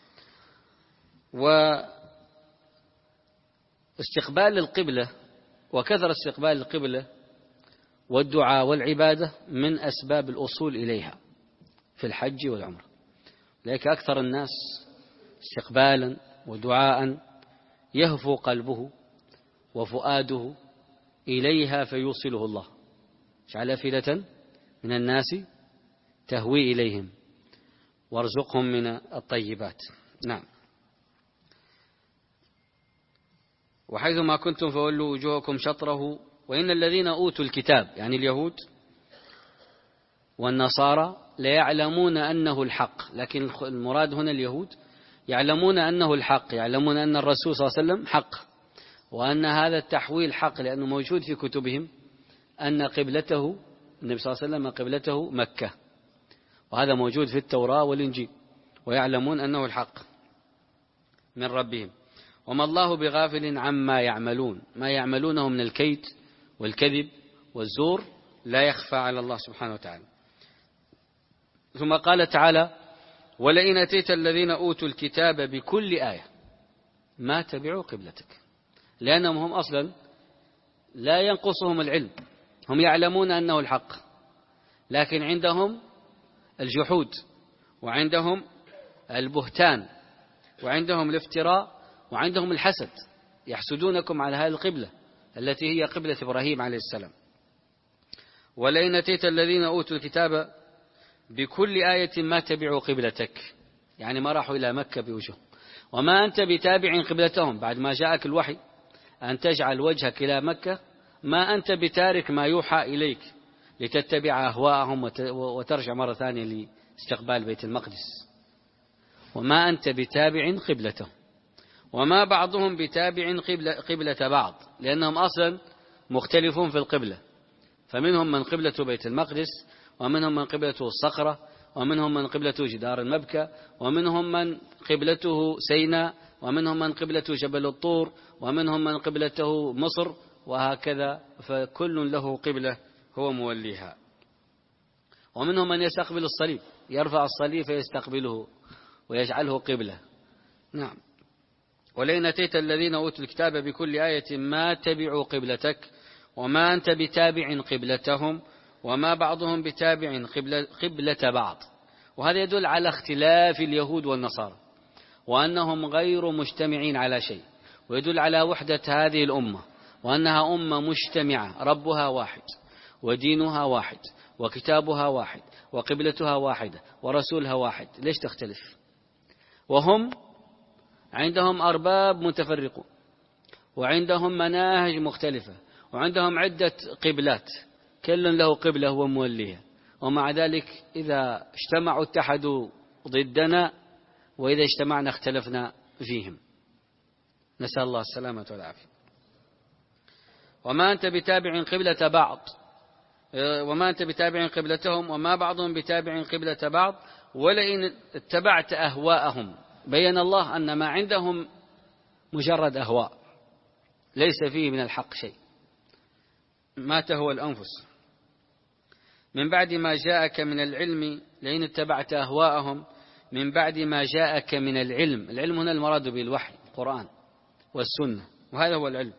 واستقبال القبلة وكثر استقبال القبلة والدعاء والعبادة من أسباب الأصول إليها في الحج والعمرة، لذلك أكثر الناس استقبالا ودعاء يهفو قلبه وفؤاده إليها فيوصله الله، جعل أفئدة من الناس تهوي إليهم وارزقهم من الطيبات. نعم. وحيث ما كنتم فولوا وجوهكم شطره وإن الذين أوتوا الكتاب يعني اليهود والنصارى لا يعلمون أنه الحق، لكن المراد هنا اليهود يعلمون أنه الحق، يعلمون أن الرسول صلى الله عليه وسلم حق، وأن هذا التحويل حق، لأنه موجود في كتبهم أن قبلته النبي صلى الله عليه وسلم قبلته مكة، وهذا موجود في التوراة والإنجيل، ويعلمون أنه الحق من ربهم. وما الله بغافل عما يعملون، ما يعملونه من الكيد والكذب والزور لا يخفى على الله سبحانه وتعالى. ثم قال تعالى ولئن أتيت الذين أوتوا الكتاب بكل آية ما تبعوا قبلتك، لأنهم هم أصلا لا ينقصهم العلم، هم يعلمون أنه الحق، لكن عندهم الجحود وعندهم البهتان وعندهم الافتراء وعندهم الحسد، يحسدونكم على هذه القبلة التي هي قبلة إبراهيم عليه السلام. ولئن أتيت الذين أوتوا الكتاب بكل آية ما تبعوا قبلتك، يعني ما راحوا إلى مكة بوجههم، وما أنت بتابع قبلتهم بعد ما جاءك الوحي أن تجعل وجهك إلى مكة، ما أنت بتارك ما يوحى إليك لتتبع أهواءهم وترجع مرة ثانية لاستقبال بيت المقدس، وما أنت بتابع قبلتهم، وما بعضهم بتابع قبلة بعض، لأنهم أصلا مختلفون في القبلة، فمنهم من قبلته بيت المقدس، ومنهم من قبلته الصخرة، ومنهم من قبلته جدار المبكى، ومنهم من قبلته سيناء، ومنهم من قبلته جبل الطور، ومنهم من قبلته مصر، وهكذا، فكل له قبلة هو موليها. ومنهم من يستقبل الصليب، يرفع الصليب فيستقبله ويجعله قبلة. نعم. ولئن أتيت الذين أوتوا الكتاب بكل آية ما تبعوا قبلتك وما أنت بتابع قبلتهم وما بعضهم بتابع قبلة بعض. وهذا يدل على اختلاف اليهود والنصارى وأنهم غير مجتمعين على شيء، ويدل على وحدة هذه الأمة وأنها أمة مجتمعة، ربها واحد ودينها واحد وكتابها واحد وقبلتها واحدة ورسولها واحد. ليش تختلف؟ وهم عندهم أرباب متفرقون وعندهم مناهج مختلفة وعندهم عدة قبلات، كل له قبلة هو موليها، ومع ذلك إذا اجتمعوا اتحدوا ضدنا، وإذا اجتمعنا اختلفنا فيهم، نسأل الله السلامة والعافية. وما أنت بتابع قبلة بعض وما أنت بتابع قبلتهم وما بعضهم بتابع قبلة بعض ولئن اتبعت أهواءهم. بين الله أن ما عندهم مجرد أهواء ليس فيه من الحق شيء، ما تهوى الأنفس. من بعد ما جاءك من العلم لئن اتبعت أهواءهم من بعد ما جاءك من العلم. العلم هنا المراد بالوحي، القرآن والسنة، وهذا هو العلم.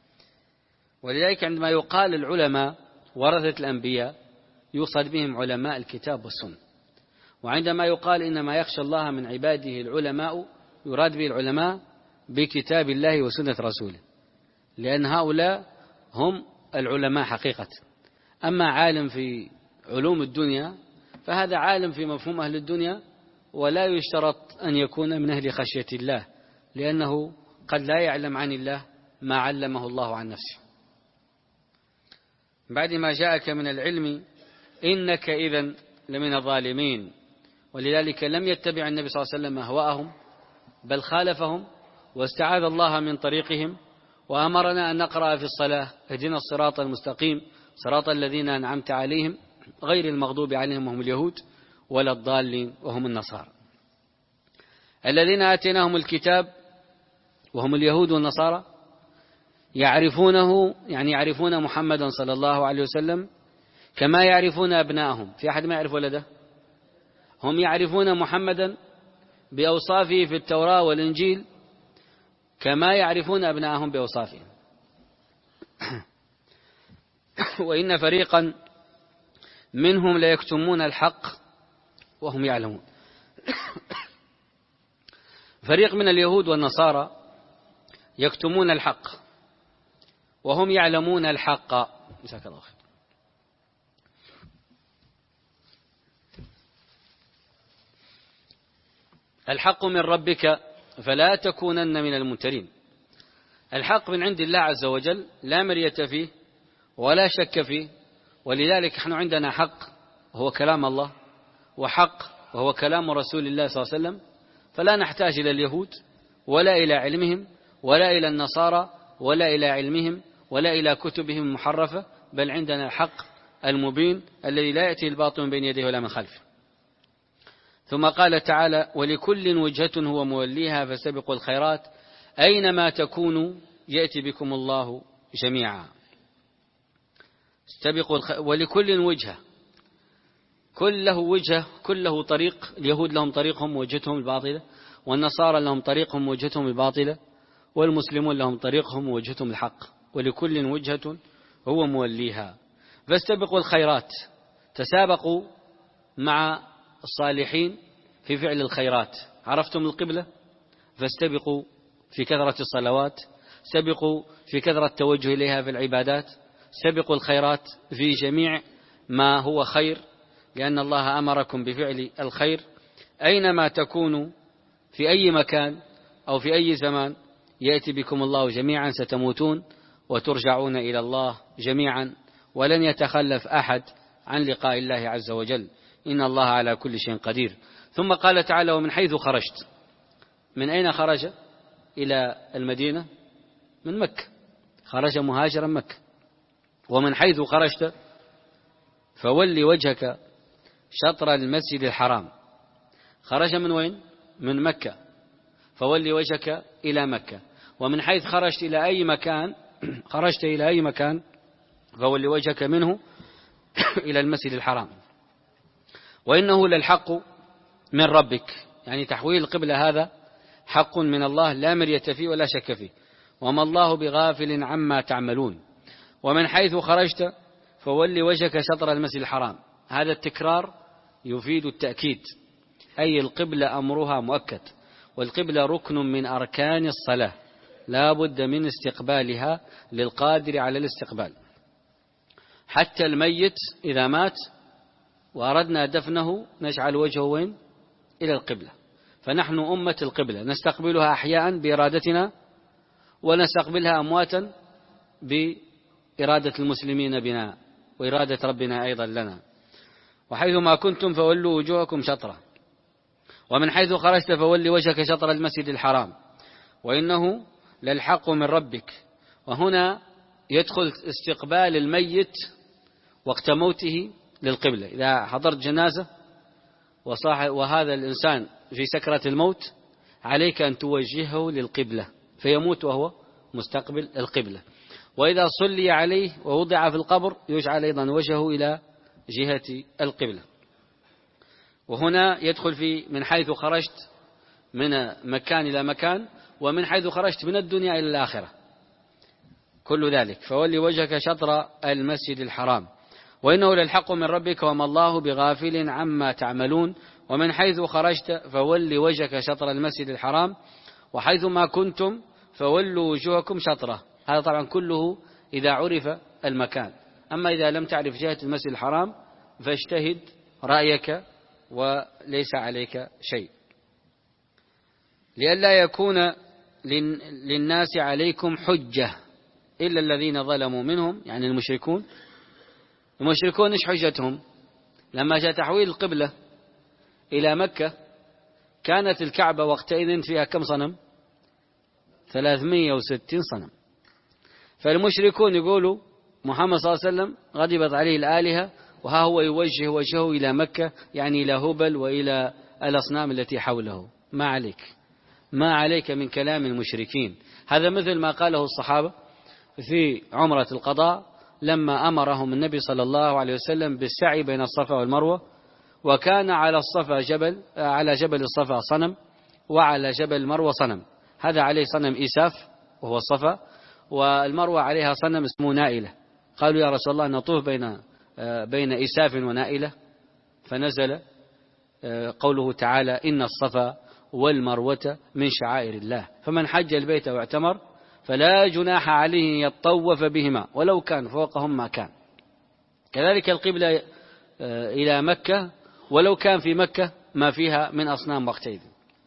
ولذلك عندما يقال العلماء ورثة الأنبياء يقصد بهم علماء الكتاب والسنة، وعندما يقال إنما يخشى الله من عباده العلماء يراد به العلماء بكتاب الله وسنة رسوله، لأن هؤلاء هم العلماء حقيقة. أما عالم في علوم الدنيا فهذا عالم في مفهوم أهل الدنيا، ولا يشترط أن يكون من أهل خشية الله، لأنه قد لا يعلم عن الله ما علمه الله عن نفسه. بعد ما جاءك من العلم إنك إذن لمن الظالمين. ولذلك لم يتبع النبي صلى الله عليه وسلم أهواءهم، بل خالفهم واستعاذ الله من طريقهم، وأمرنا أن نقرأ في الصلاة اهدنا الصراط المستقيم صراط الذين أنعمت عليهم غير المغضوب عليهم وهم اليهود ولا الضالين وهم النصارى. الذين آتيناهم الكتاب وهم اليهود والنصارى يعرفونه، يعني يعرفون محمدا صلى الله عليه وسلم كما يعرفون أبنائهم. في أحد ما يعرف ولده؟ هم يعرفون محمدا بأوصافه في التوراة والإنجيل كما يعرفون أبنائهم بأوصافهم. وإن فريقا منهم ليكتمون الحق وهم يعلمون. فريق من اليهود والنصارى يكتمون الحق وهم يعلمون الحق. جزاك الله خير. الحق من ربك فلا تكونن من الممترين. الحق من عند الله عز وجل لا مرية فيه ولا شك فيه، ولذلك نحن عندنا حق وهو كلام الله، وحق وهو كلام رسول الله صلى الله عليه وسلم، فلا نحتاج إلى اليهود ولا إلى علمهم ولا إلى النصارى ولا إلى علمهم ولا إلى كتبهم المحرفة، بل عندنا الحق المبين الذي لا يأتي الباطل من بين يديه ولا من خلفه. ثم قال تعالى ولكل وجهة هو موليها فاستبقوا الخيرات أينما تكونوا يأتي بكم الله جميعا. استبقوا الخ... ولكل وجهة، كل له وجهة، كل له طريق. اليهود لهم طريقهم ووجهتهم الباطلة، والنصارى لهم طريقهم ووجهتهم الباطلة، والمسلمون لهم طريقهم ووجهتهم الحق. ولكل وجهة هو موليها فاستبقوا الخيرات، تسابقوا مع الصالحين في فعل الخيرات. عرفتم القبلة فاستبقوا في كثرة الصلوات، سبقوا في كثرة التوجه إليها في العبادات، سبقوا الخيرات في جميع ما هو خير، لأن الله أمركم بفعل الخير. أينما تكونوا في أي مكان أو في أي زمان يأتي بكم الله جميعا، ستموتون وترجعون إلى الله جميعا، ولن يتخلف أحد عن لقاء الله عز وجل، إن الله على كل شيء قدير. ثم قال تعالى ومن حيث خرجت. من أين خرج إلى المدينة؟ من مكة، خرج مهاجرا مكة. ومن حيث خرجت فولي وجهك شطر المسجد الحرام. خرج من وين؟ من مكة، فولي وجهك إلى مكة. ومن حيث خرجت إلى أي مكان، خرجت إلى أي مكان فولي وجهك منه إلى المسجد الحرام. وإنه للحق من ربك، يعني تحويل القبلة هذا حق من الله لا مرية فيه ولا شك فيه، وما الله بغافل عما تعملون. ومن حيث خرجت فولي وجهك شطر المسجد الحرام. هذا التكرار يفيد التأكيد، أي القبلة أمرها مؤكد، والقبلة ركن من أركان الصلاة لا بد من استقبالها للقادر على الاستقبال. حتى الميت إذا مات وأردنا دفنه نجعل وجهه وين؟ إلى القبلة. فنحن أمة القبلة، نستقبلها أحياء بإرادتنا، ونستقبلها أمواتا بإرادة المسلمين بنا وإرادة ربنا أيضا لنا. وحيثما كنتم فولوا وجوهكم شطرة. ومن حيث خرجت فولي وجهك شطر المسجد الحرام وإنه للحق من ربك. وهنا يدخل استقبال الميت وقت موته للقبلة. إذا حضرت جنازة وهذا الإنسان في سكرة الموت عليك أن توجهه للقبلة فيموت وهو مستقبل القبلة. وإذا صلي عليه ووضع في القبر يجعل أيضا وجهه إلى جهة القبلة. وهنا يدخل في من حيث خرجت من مكان إلى مكان، ومن حيث خرجت من الدنيا إلى الآخرة، كل ذلك. فولي وجهك شطر المسجد الحرام وإنه للحق من ربك وما الله بغافل عما تعملون. ومن حيث خرجت فول وجهك شطر المسجد الحرام وحيث ما كنتم فولوا وجوهكم شطره. هذا طبعا كله إذا عرف المكان. أما إذا لم تعرف جهة المسجد الحرام فاجتهد رأيك وليس عليك شيء، لئلا يكون للناس عليكم حجة إلا الذين ظلموا منهم، يعني المشركون. المشركون إيش حجتهم؟ لما جاء تحويل القبلة إلى مكة كانت الكعبة وقتئذ فيها كم صنم؟ ثلاثمائة وستين صنم. فالمشركون يقولوا محمد صلى الله عليه وسلم غضبت عليه الآلهة وها هو يوجه وجهه إلى مكة، يعني إلى هبل وإلى الأصنام التي حوله. ما عليك ما عليك من كلام المشركين. هذا مثل ما قاله الصحابة في عمرة القضاء لما أمرهم النبي صلى الله عليه وسلم بالسعي بين الصفا والمروة، وكان على الصفا جبل على جبل الصفا صنم وعلى جبل المروة صنم. هذا عليه صنم إيساف وهو الصفا، والمروة عليها صنم اسمه نائلة. قالوا يا رسول الله نطوف بين بين إيساف ونائلة، فنزل قوله تعالى إن الصفا والمروة من شعائر الله فمن حج البيت واعتمر فلا جناح عليه يطوف بهما ولو كان فوقهم ما كان. كذلك القبلة إلى مكة ولو كان في مكة ما فيها من أصنام وقتئذ.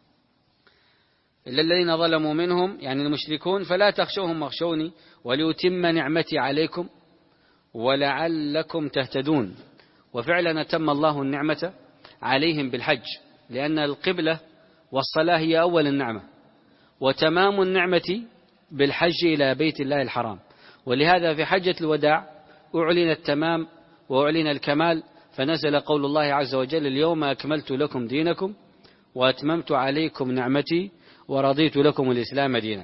إلا الذين ظلموا منهم يعني المشركون فلا تخشوهم واخشوني وليتم نعمتي عليكم ولعلكم تهتدون. وفعلا تم الله النعمة عليهم بالحج، لأن القبلة والصلاة هي أول النعمة، وتمام النعمة بالحج إلى بيت الله الحرام. ولهذا في حجة الوداع أعلن التمام وأعلن الكمال، فنزل قول الله عز وجل اليوم أكملت لكم دينكم وأتممت عليكم نعمتي ورضيت لكم الإسلام دينا.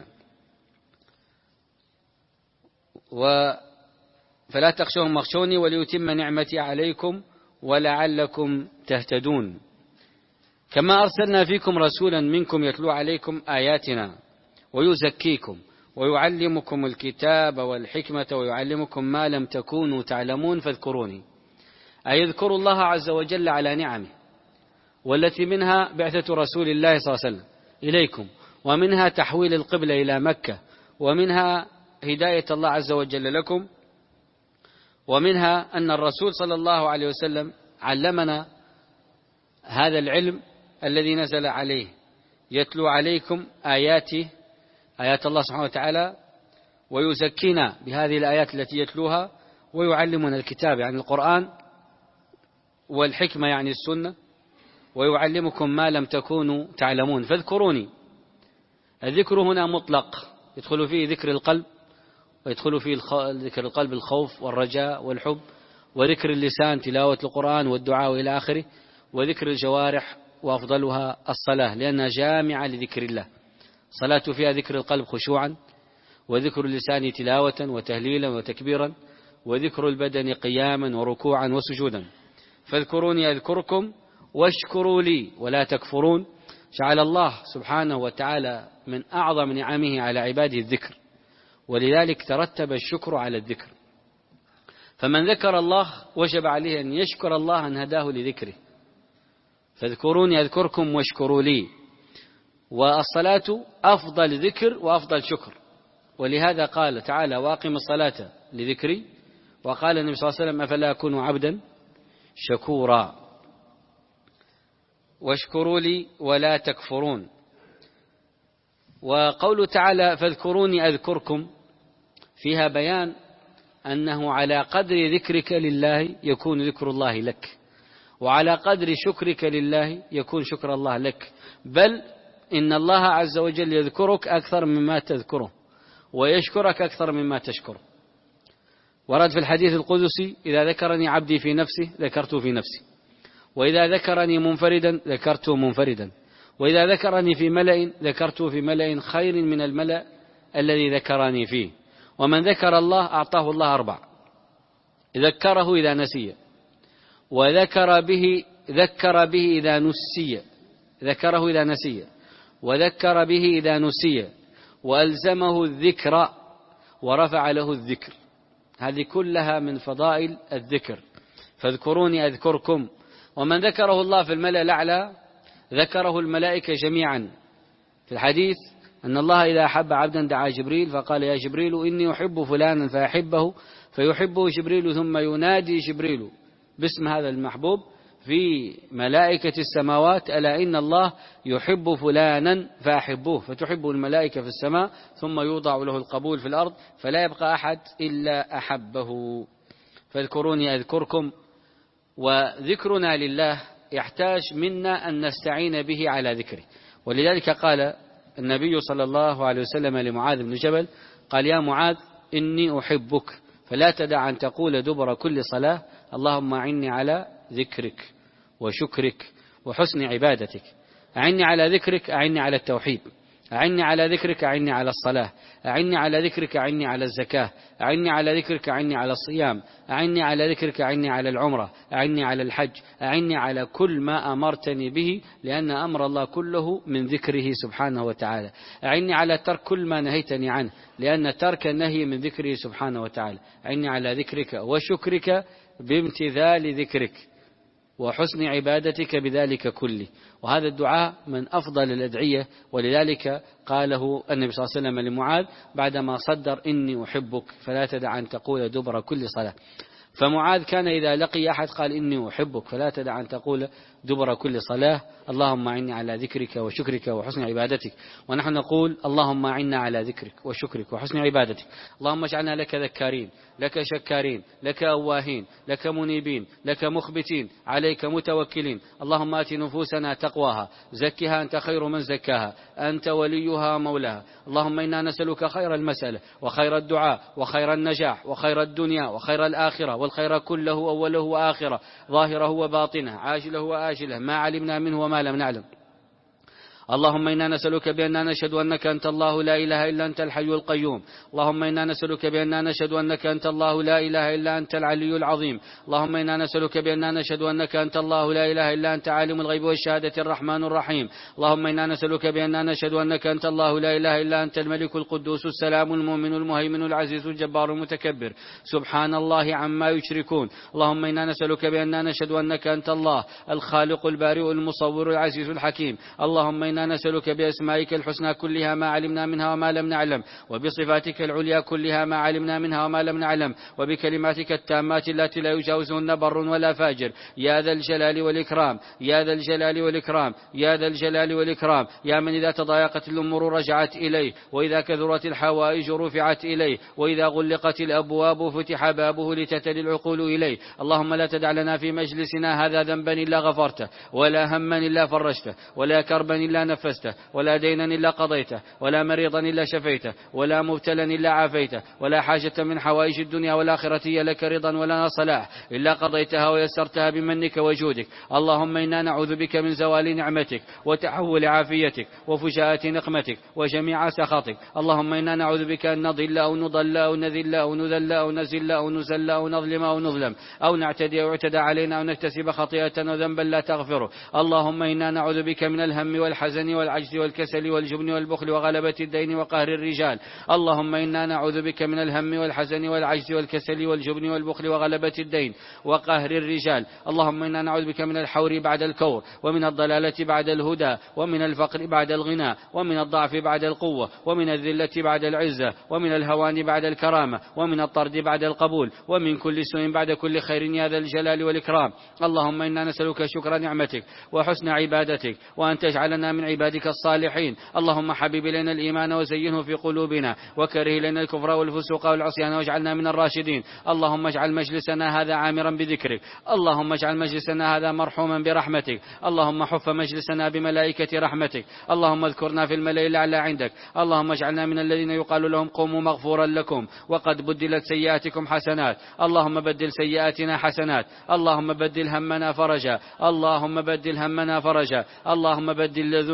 و فلا تخشوهم واخشوني وليتم نعمتي عليكم ولعلكم تهتدون. كما أرسلنا فيكم رسولا منكم يتلو عليكم آياتنا ويزكيكم ويعلمكم الكتاب والحكمة ويعلمكم ما لم تكونوا تعلمون فاذكروني. أي اذكروا الله عز وجل على نعمه، والتي منها بعثة رسول الله صلى الله عليه وسلم إليكم، ومنها تحويل القبلة إلى مكة، ومنها هداية الله عز وجل لكم، ومنها أن الرسول صلى الله عليه وسلم علمنا هذا العلم الذي نزل عليه، يتلو عليكم آياته آيات الله سبحانه وتعالى ويزكينا بهذه الآيات التي يتلوها، ويعلمنا الكتاب يعني القرآن، والحكمة يعني السنة، ويعلمكم ما لم تكونوا تعلمون فاذكروني. الذكر هنا مطلق يدخل فيه ذكر القلب، ويدخل فيه ذكر القلب الخوف والرجاء والحب، وذكر اللسان تلاوة القرآن والدعاء إلى آخره، وذكر الجوارح وأفضلها الصلاة لأنها جامعة لذكر الله. صلاة فيها ذكر القلب خشوعا، وذكر اللسان تلاوة وتهليلا وتكبيرا، وذكر البدن قياما وركوعا وسجودا. فاذكروني أذكركم واشكروا لي ولا تكفرون. جعل الله سبحانه وتعالى من أعظم نعمه على عباده الذكر، ولذلك ترتب الشكر على الذكر. فمن ذكر الله وجب عليه أن يشكر الله أن هداه لذكره. فاذكروني أذكركم واشكروا لي. والصلاة أفضل ذكر وأفضل شكر، ولهذا قال تعالى واقم الصلاة لذكري، وقال النبي صلى الله عليه وسلم أفلا أكون عبدا شكورا. واشكروا لي ولا تكفرون. وقول تعالى فاذكروني أذكركم فيها بيان أنه على قدر ذكرك لله يكون ذكر الله لك، وعلى قدر شكرك لله يكون شكر الله لك، بل إن الله عز وجل يذكرك أكثر مما تذكره ويشكرك أكثر مما تشكره. ورد في الحديث القدسي إذا ذكرني عبدي في نفسه ذكرته في نفسي، وإذا ذكرني منفردا ذكرته منفردا، وإذا ذكرني في ملأ ذكرته في ملأ خير من الملأ الذي ذكرني فيه. ومن ذكر الله أعطاه الله أربع: ذكره إذا نسي، وذكر به ذكر به إذا نسي ذكره إذا نسي وذكر به إذا نسي، وألزمه الذكر ورفع له الذكر. هذه كلها من فضائل الذكر. فاذكروني أذكركم ومن ذكره الله في الملأ الأعلى ذكره الملائكة جميعا. في الحديث أن الله إذا أحب عبدا دعا جبريل فقال يا جبريل إني أحب فلانا فأحبه، فيحبه جبريل ثم ينادي جبريل باسم هذا المحبوب في ملائكة السماوات ألا إن الله يحب فلانا فأحبوه، فتحب الملائكة في السماء ثم يوضع له القبول في الأرض فلا يبقى أحد إلا أحبه. فاذكروني أذكركم. وذكرنا لله يحتاج منا أن نستعين به على ذكره، ولذلك قال النبي صلى الله عليه وسلم لمعاذ بن جبل قال يا معاذ إني أحبك فلا تدع أن تقول دبر كل صلاة اللهم أعني على ذكرك وشكرك وحسن عبادتك. أعني على ذكرك أعني على التوحيد، أعني على ذكرك أعني على الصلاة، أعني على ذكرك أعني على الزكاة، أعني على ذكرك أعني على الصيام، أعني على ذكرك أعني على العمرة، أعني على الحج، أعني على كل ما أمرتني به، لأن أمر الله كله من ذكره سبحانه وتعالى. أعني على ترك كل ما نهيتني عنه، لأن ترك النهي من ذكره سبحانه وتعالى. أعني على ذكرك وشكرك بامتثال ذكرك وحسن عبادتك بذلك كله. وهذا الدعاء من أفضل الأدعية، ولذلك قاله النبي صلى الله عليه وسلم لمعاذ بعدما صدر إني أحبك فلا تدع أن تقول دبر كل صلاة. فمعاذ كان إذا لقي أحد قال إني أحبك فلا تدع أن تقول دبر كل صلاة اللهم أعني على ذكرك وشكرك وحسن عبادتك. ونحن نقول اللهم أعنا على ذكرك وشكرك وحسن عبادتك. اللهم اجعلنا لك ذكارين، لك شكارين، لك أواهين، لك منيبين، لك مخبتين، عليك متوكلين. اللهم آت نفوسنا تقواها، زكها أنت خير من زكاها، أنت وليها مولاها. اللهم إنا نسألك خير المسألة وخير الدعاء وخير النجاح وخير الدنيا وخير الآخرة، والخير كله أوله وآخرة، ظاهره وباطنه، عاجله وآجله، ما علمنا منه وما لم نعلم. اللهم إنا نسألك بأننا نشهد أنك أنت الله لا إله إلا أنت الحي القيوم. اللهم إنا نسألك بأننا نشهد أنك أنت الله لا إله إلا أنت العلي العظيم. اللهم إنا نسألك بأننا نشهد أنك أنت الله لا إله إلا أنت عالم الغيب والشهادة الرحمن الرحيم. اللهم إنا نسألك بأننا نشهد أنك أنت الله لا إله إلا أنت الملك القدوس السلام المؤمن المهيمن العزيز الجبار المتكبر، سبحان الله عما يشركون. اللهم إنا نسألك بأننا نشهد أنك أنت الله الخالق البارئ المصور العزيز الحكيم. اللهم إنا نسألك بأسمائك الحسنى كلها ما علمنا منها وما لم نعلم، وبصفاتك العليا كلها ما علمنا منها وما لم نعلم، وبكلماتك التامات التي لا يجاوزهن بر ولا فاجر، يا ذا الجلال والإكرام، يا ذا الجلال والإكرام، يا ذا الجلال والإكرام، يا من إذا تضايقت الأمور رجعت إليه، وإذا كثرت الحوائج رفعت إليه، وإذا غلقت الأبواب فتح بابه لتتلي العقول إليه. اللهم لا تدع لنا في مجلسنا هذا ذنبا إلا غفرته، ولا هما إلا فرجته، ولا كربا إلا نفسته، ولا دينا إلا قضيته، ولا مريضا إلا شفيته، ولا مبتلا إلا عافيته، ولا حاجة من حوائج الدنيا والآخرة هي لك رضا ولنا صلاح إلا قضيتها ويسرتها بمنك وجودك. اللهم إنا نعوذ بك من زوال نعمتك وتحول عافيتك وفجاءة نقمتك وجميع سخطك. اللهم إنا نعوذ بك أن نضل أو نضل أو نذل أو نذل أو نزل أو نزل أو نظلم أو نظلم أو نعتدي أو يعتدى علينا أو نكتسب خطيئة وذنبا لا تغفره. اللهم إنا نعوذ بك من الهم والحزن والعجز والكسل والجبن والبخل وغلبة الدين وقهر الرجال. اللهم إنا نعوذ بك من الهم والحزن والعجز والكسل والجبن والبخل وغلبة الدين وقهر الرجال. اللهم إنا نعوذ بك من الحور بعد الكور، ومن الضلالة بعد الهدى، ومن الفقر بعد الغنى، ومن الضعف بعد القوة، ومن الذلة بعد العزة، ومن الهوان بعد الكرامة، ومن الطرد بعد القبول، ومن كل سوء بعد كل خير يا ذا الجلال والإكرام. اللهم إنا نسألك شكر نعمتك وحسن عبادتك، وأن تجعلنا من عبادك الصالحين. اللهم حبب إلينا الإيمان وزينه في قلوبنا، وكره إلينا الكفر والفسوق والعصيان واجعلنا من الراشدين. اللهم اجعل مجلسنا هذا عامرا بذكرك، اللهم اجعل مجلسنا هذا مرحوما برحمتك، اللهم حف مجلسنا بملائكة رحمتك، اللهم اذكرنا في الملأ الأعلى عندك. اللهم اجعلنا من الذين يقال لهم قوموا مغفورا لكم وقد بدلت سيئاتكم حسنات. اللهم بدل سيئاتنا حسنات، اللهم بدل همنا فرجا، اللهم بدل همنا فرجا، اللهم بدل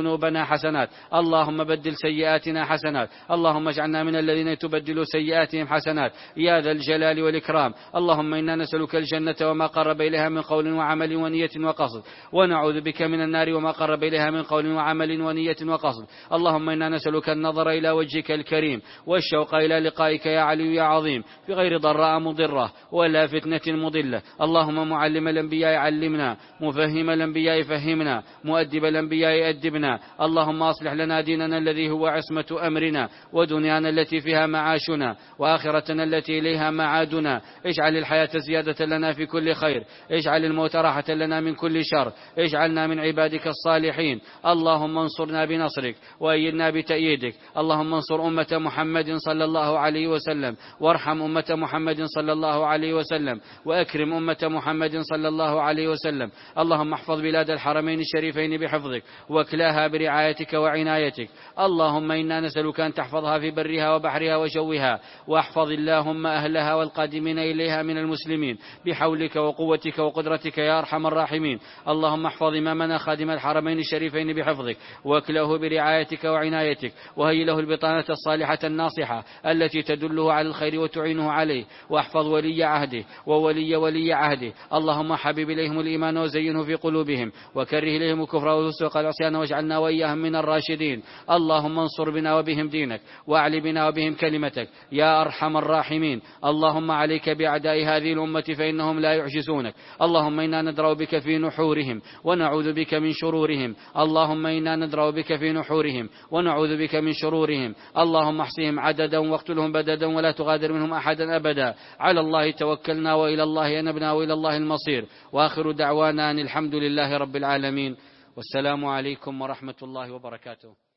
ذنوبنا حسنات، اللهم بدل سيئاتنا حسنات، اللهم اجعلنا من الذين تبدل سيئاتهم حسنات يا ذا الجلال والإكرام. اللهم إنا نسألك الجنة وما قرب إليها من قول وعمل ونية وقصد، ونعوذ بك من النار وما قرب إليها من قول وعمل ونية وقصد. اللهم إنا نسألك النظر إلى وجهك الكريم والشوق إلى لقائك يا علي يا عظيم في غير ضراء مضرة ولا فتنة مضلة. اللهم معلم الأنبياء علمنا، مفهم الأنبياء فهمنا، مؤدب الأنبياء أدبنا. اللهم أصلح لنا ديننا الذي هو عصمة أمرنا، ودنيانا التي فيها معاشنا، وآخرتنا التي إليها معادنا. اجعل الحياة زيادة لنا في كل خير، اجعل الموت راحة لنا من كل شر، اجعلنا من عبادك الصالحين. اللهم انصرنا بنصرك وأيدنا بتأييدك. اللهم انصر أمة محمد صلى الله عليه وسلم، وارحم أمة محمد صلى الله عليه وسلم، وأكرم أمة محمد صلى الله عليه وسلم. اللهم احفظ بلاد الحرمين الشريفين بحفظك، واكلاها برعايتك وعنايتك. اللهم إنا نسألك أن تحفظها في برها وبحرها وجوها، واحفظ اللهم أهلها والقادمين إليها من المسلمين بحولك وقوتك وقدرتك يا أرحم الراحمين. اللهم احفظ إمامنا خادم الحرمين الشريفين بحفظك، واكله برعايتك وعنايتك، وهي له البطانة الصالحة الناصحة التي تدله على الخير وتعينه عليه. واحفظ ولي عهده وولي ولي عهده. اللهم حبب إليهم الإيمان وزينه في قلوبهم، وكره إليهم الكفر والفسوق والعصيان، واجعلنا وإياهم من الراشدين. اللهم انصر بنا وبهم دينك، واعل بنا وبهم كلمتك يا أرحم الراحمين. اللهم عليك بأعداء هذه الأمة فإنهم لا يعجزونك. اللهم إنا ندرأ بك في نحورهم ونعوذ بك من شرورهم. اللهم إنا ندرأ بك في نحورهم ونعوذ بك من شرورهم. اللهم احصهم عددا واقتلهم بددا ولا تغادر منهم أحدا أبدا. على الله توكلنا وإلى الله أنبنا وإلى الله المصير. وآخر دعوانا أن الحمد لله رب العالمين، والسلام عليكم ورحمة الله وبركاته.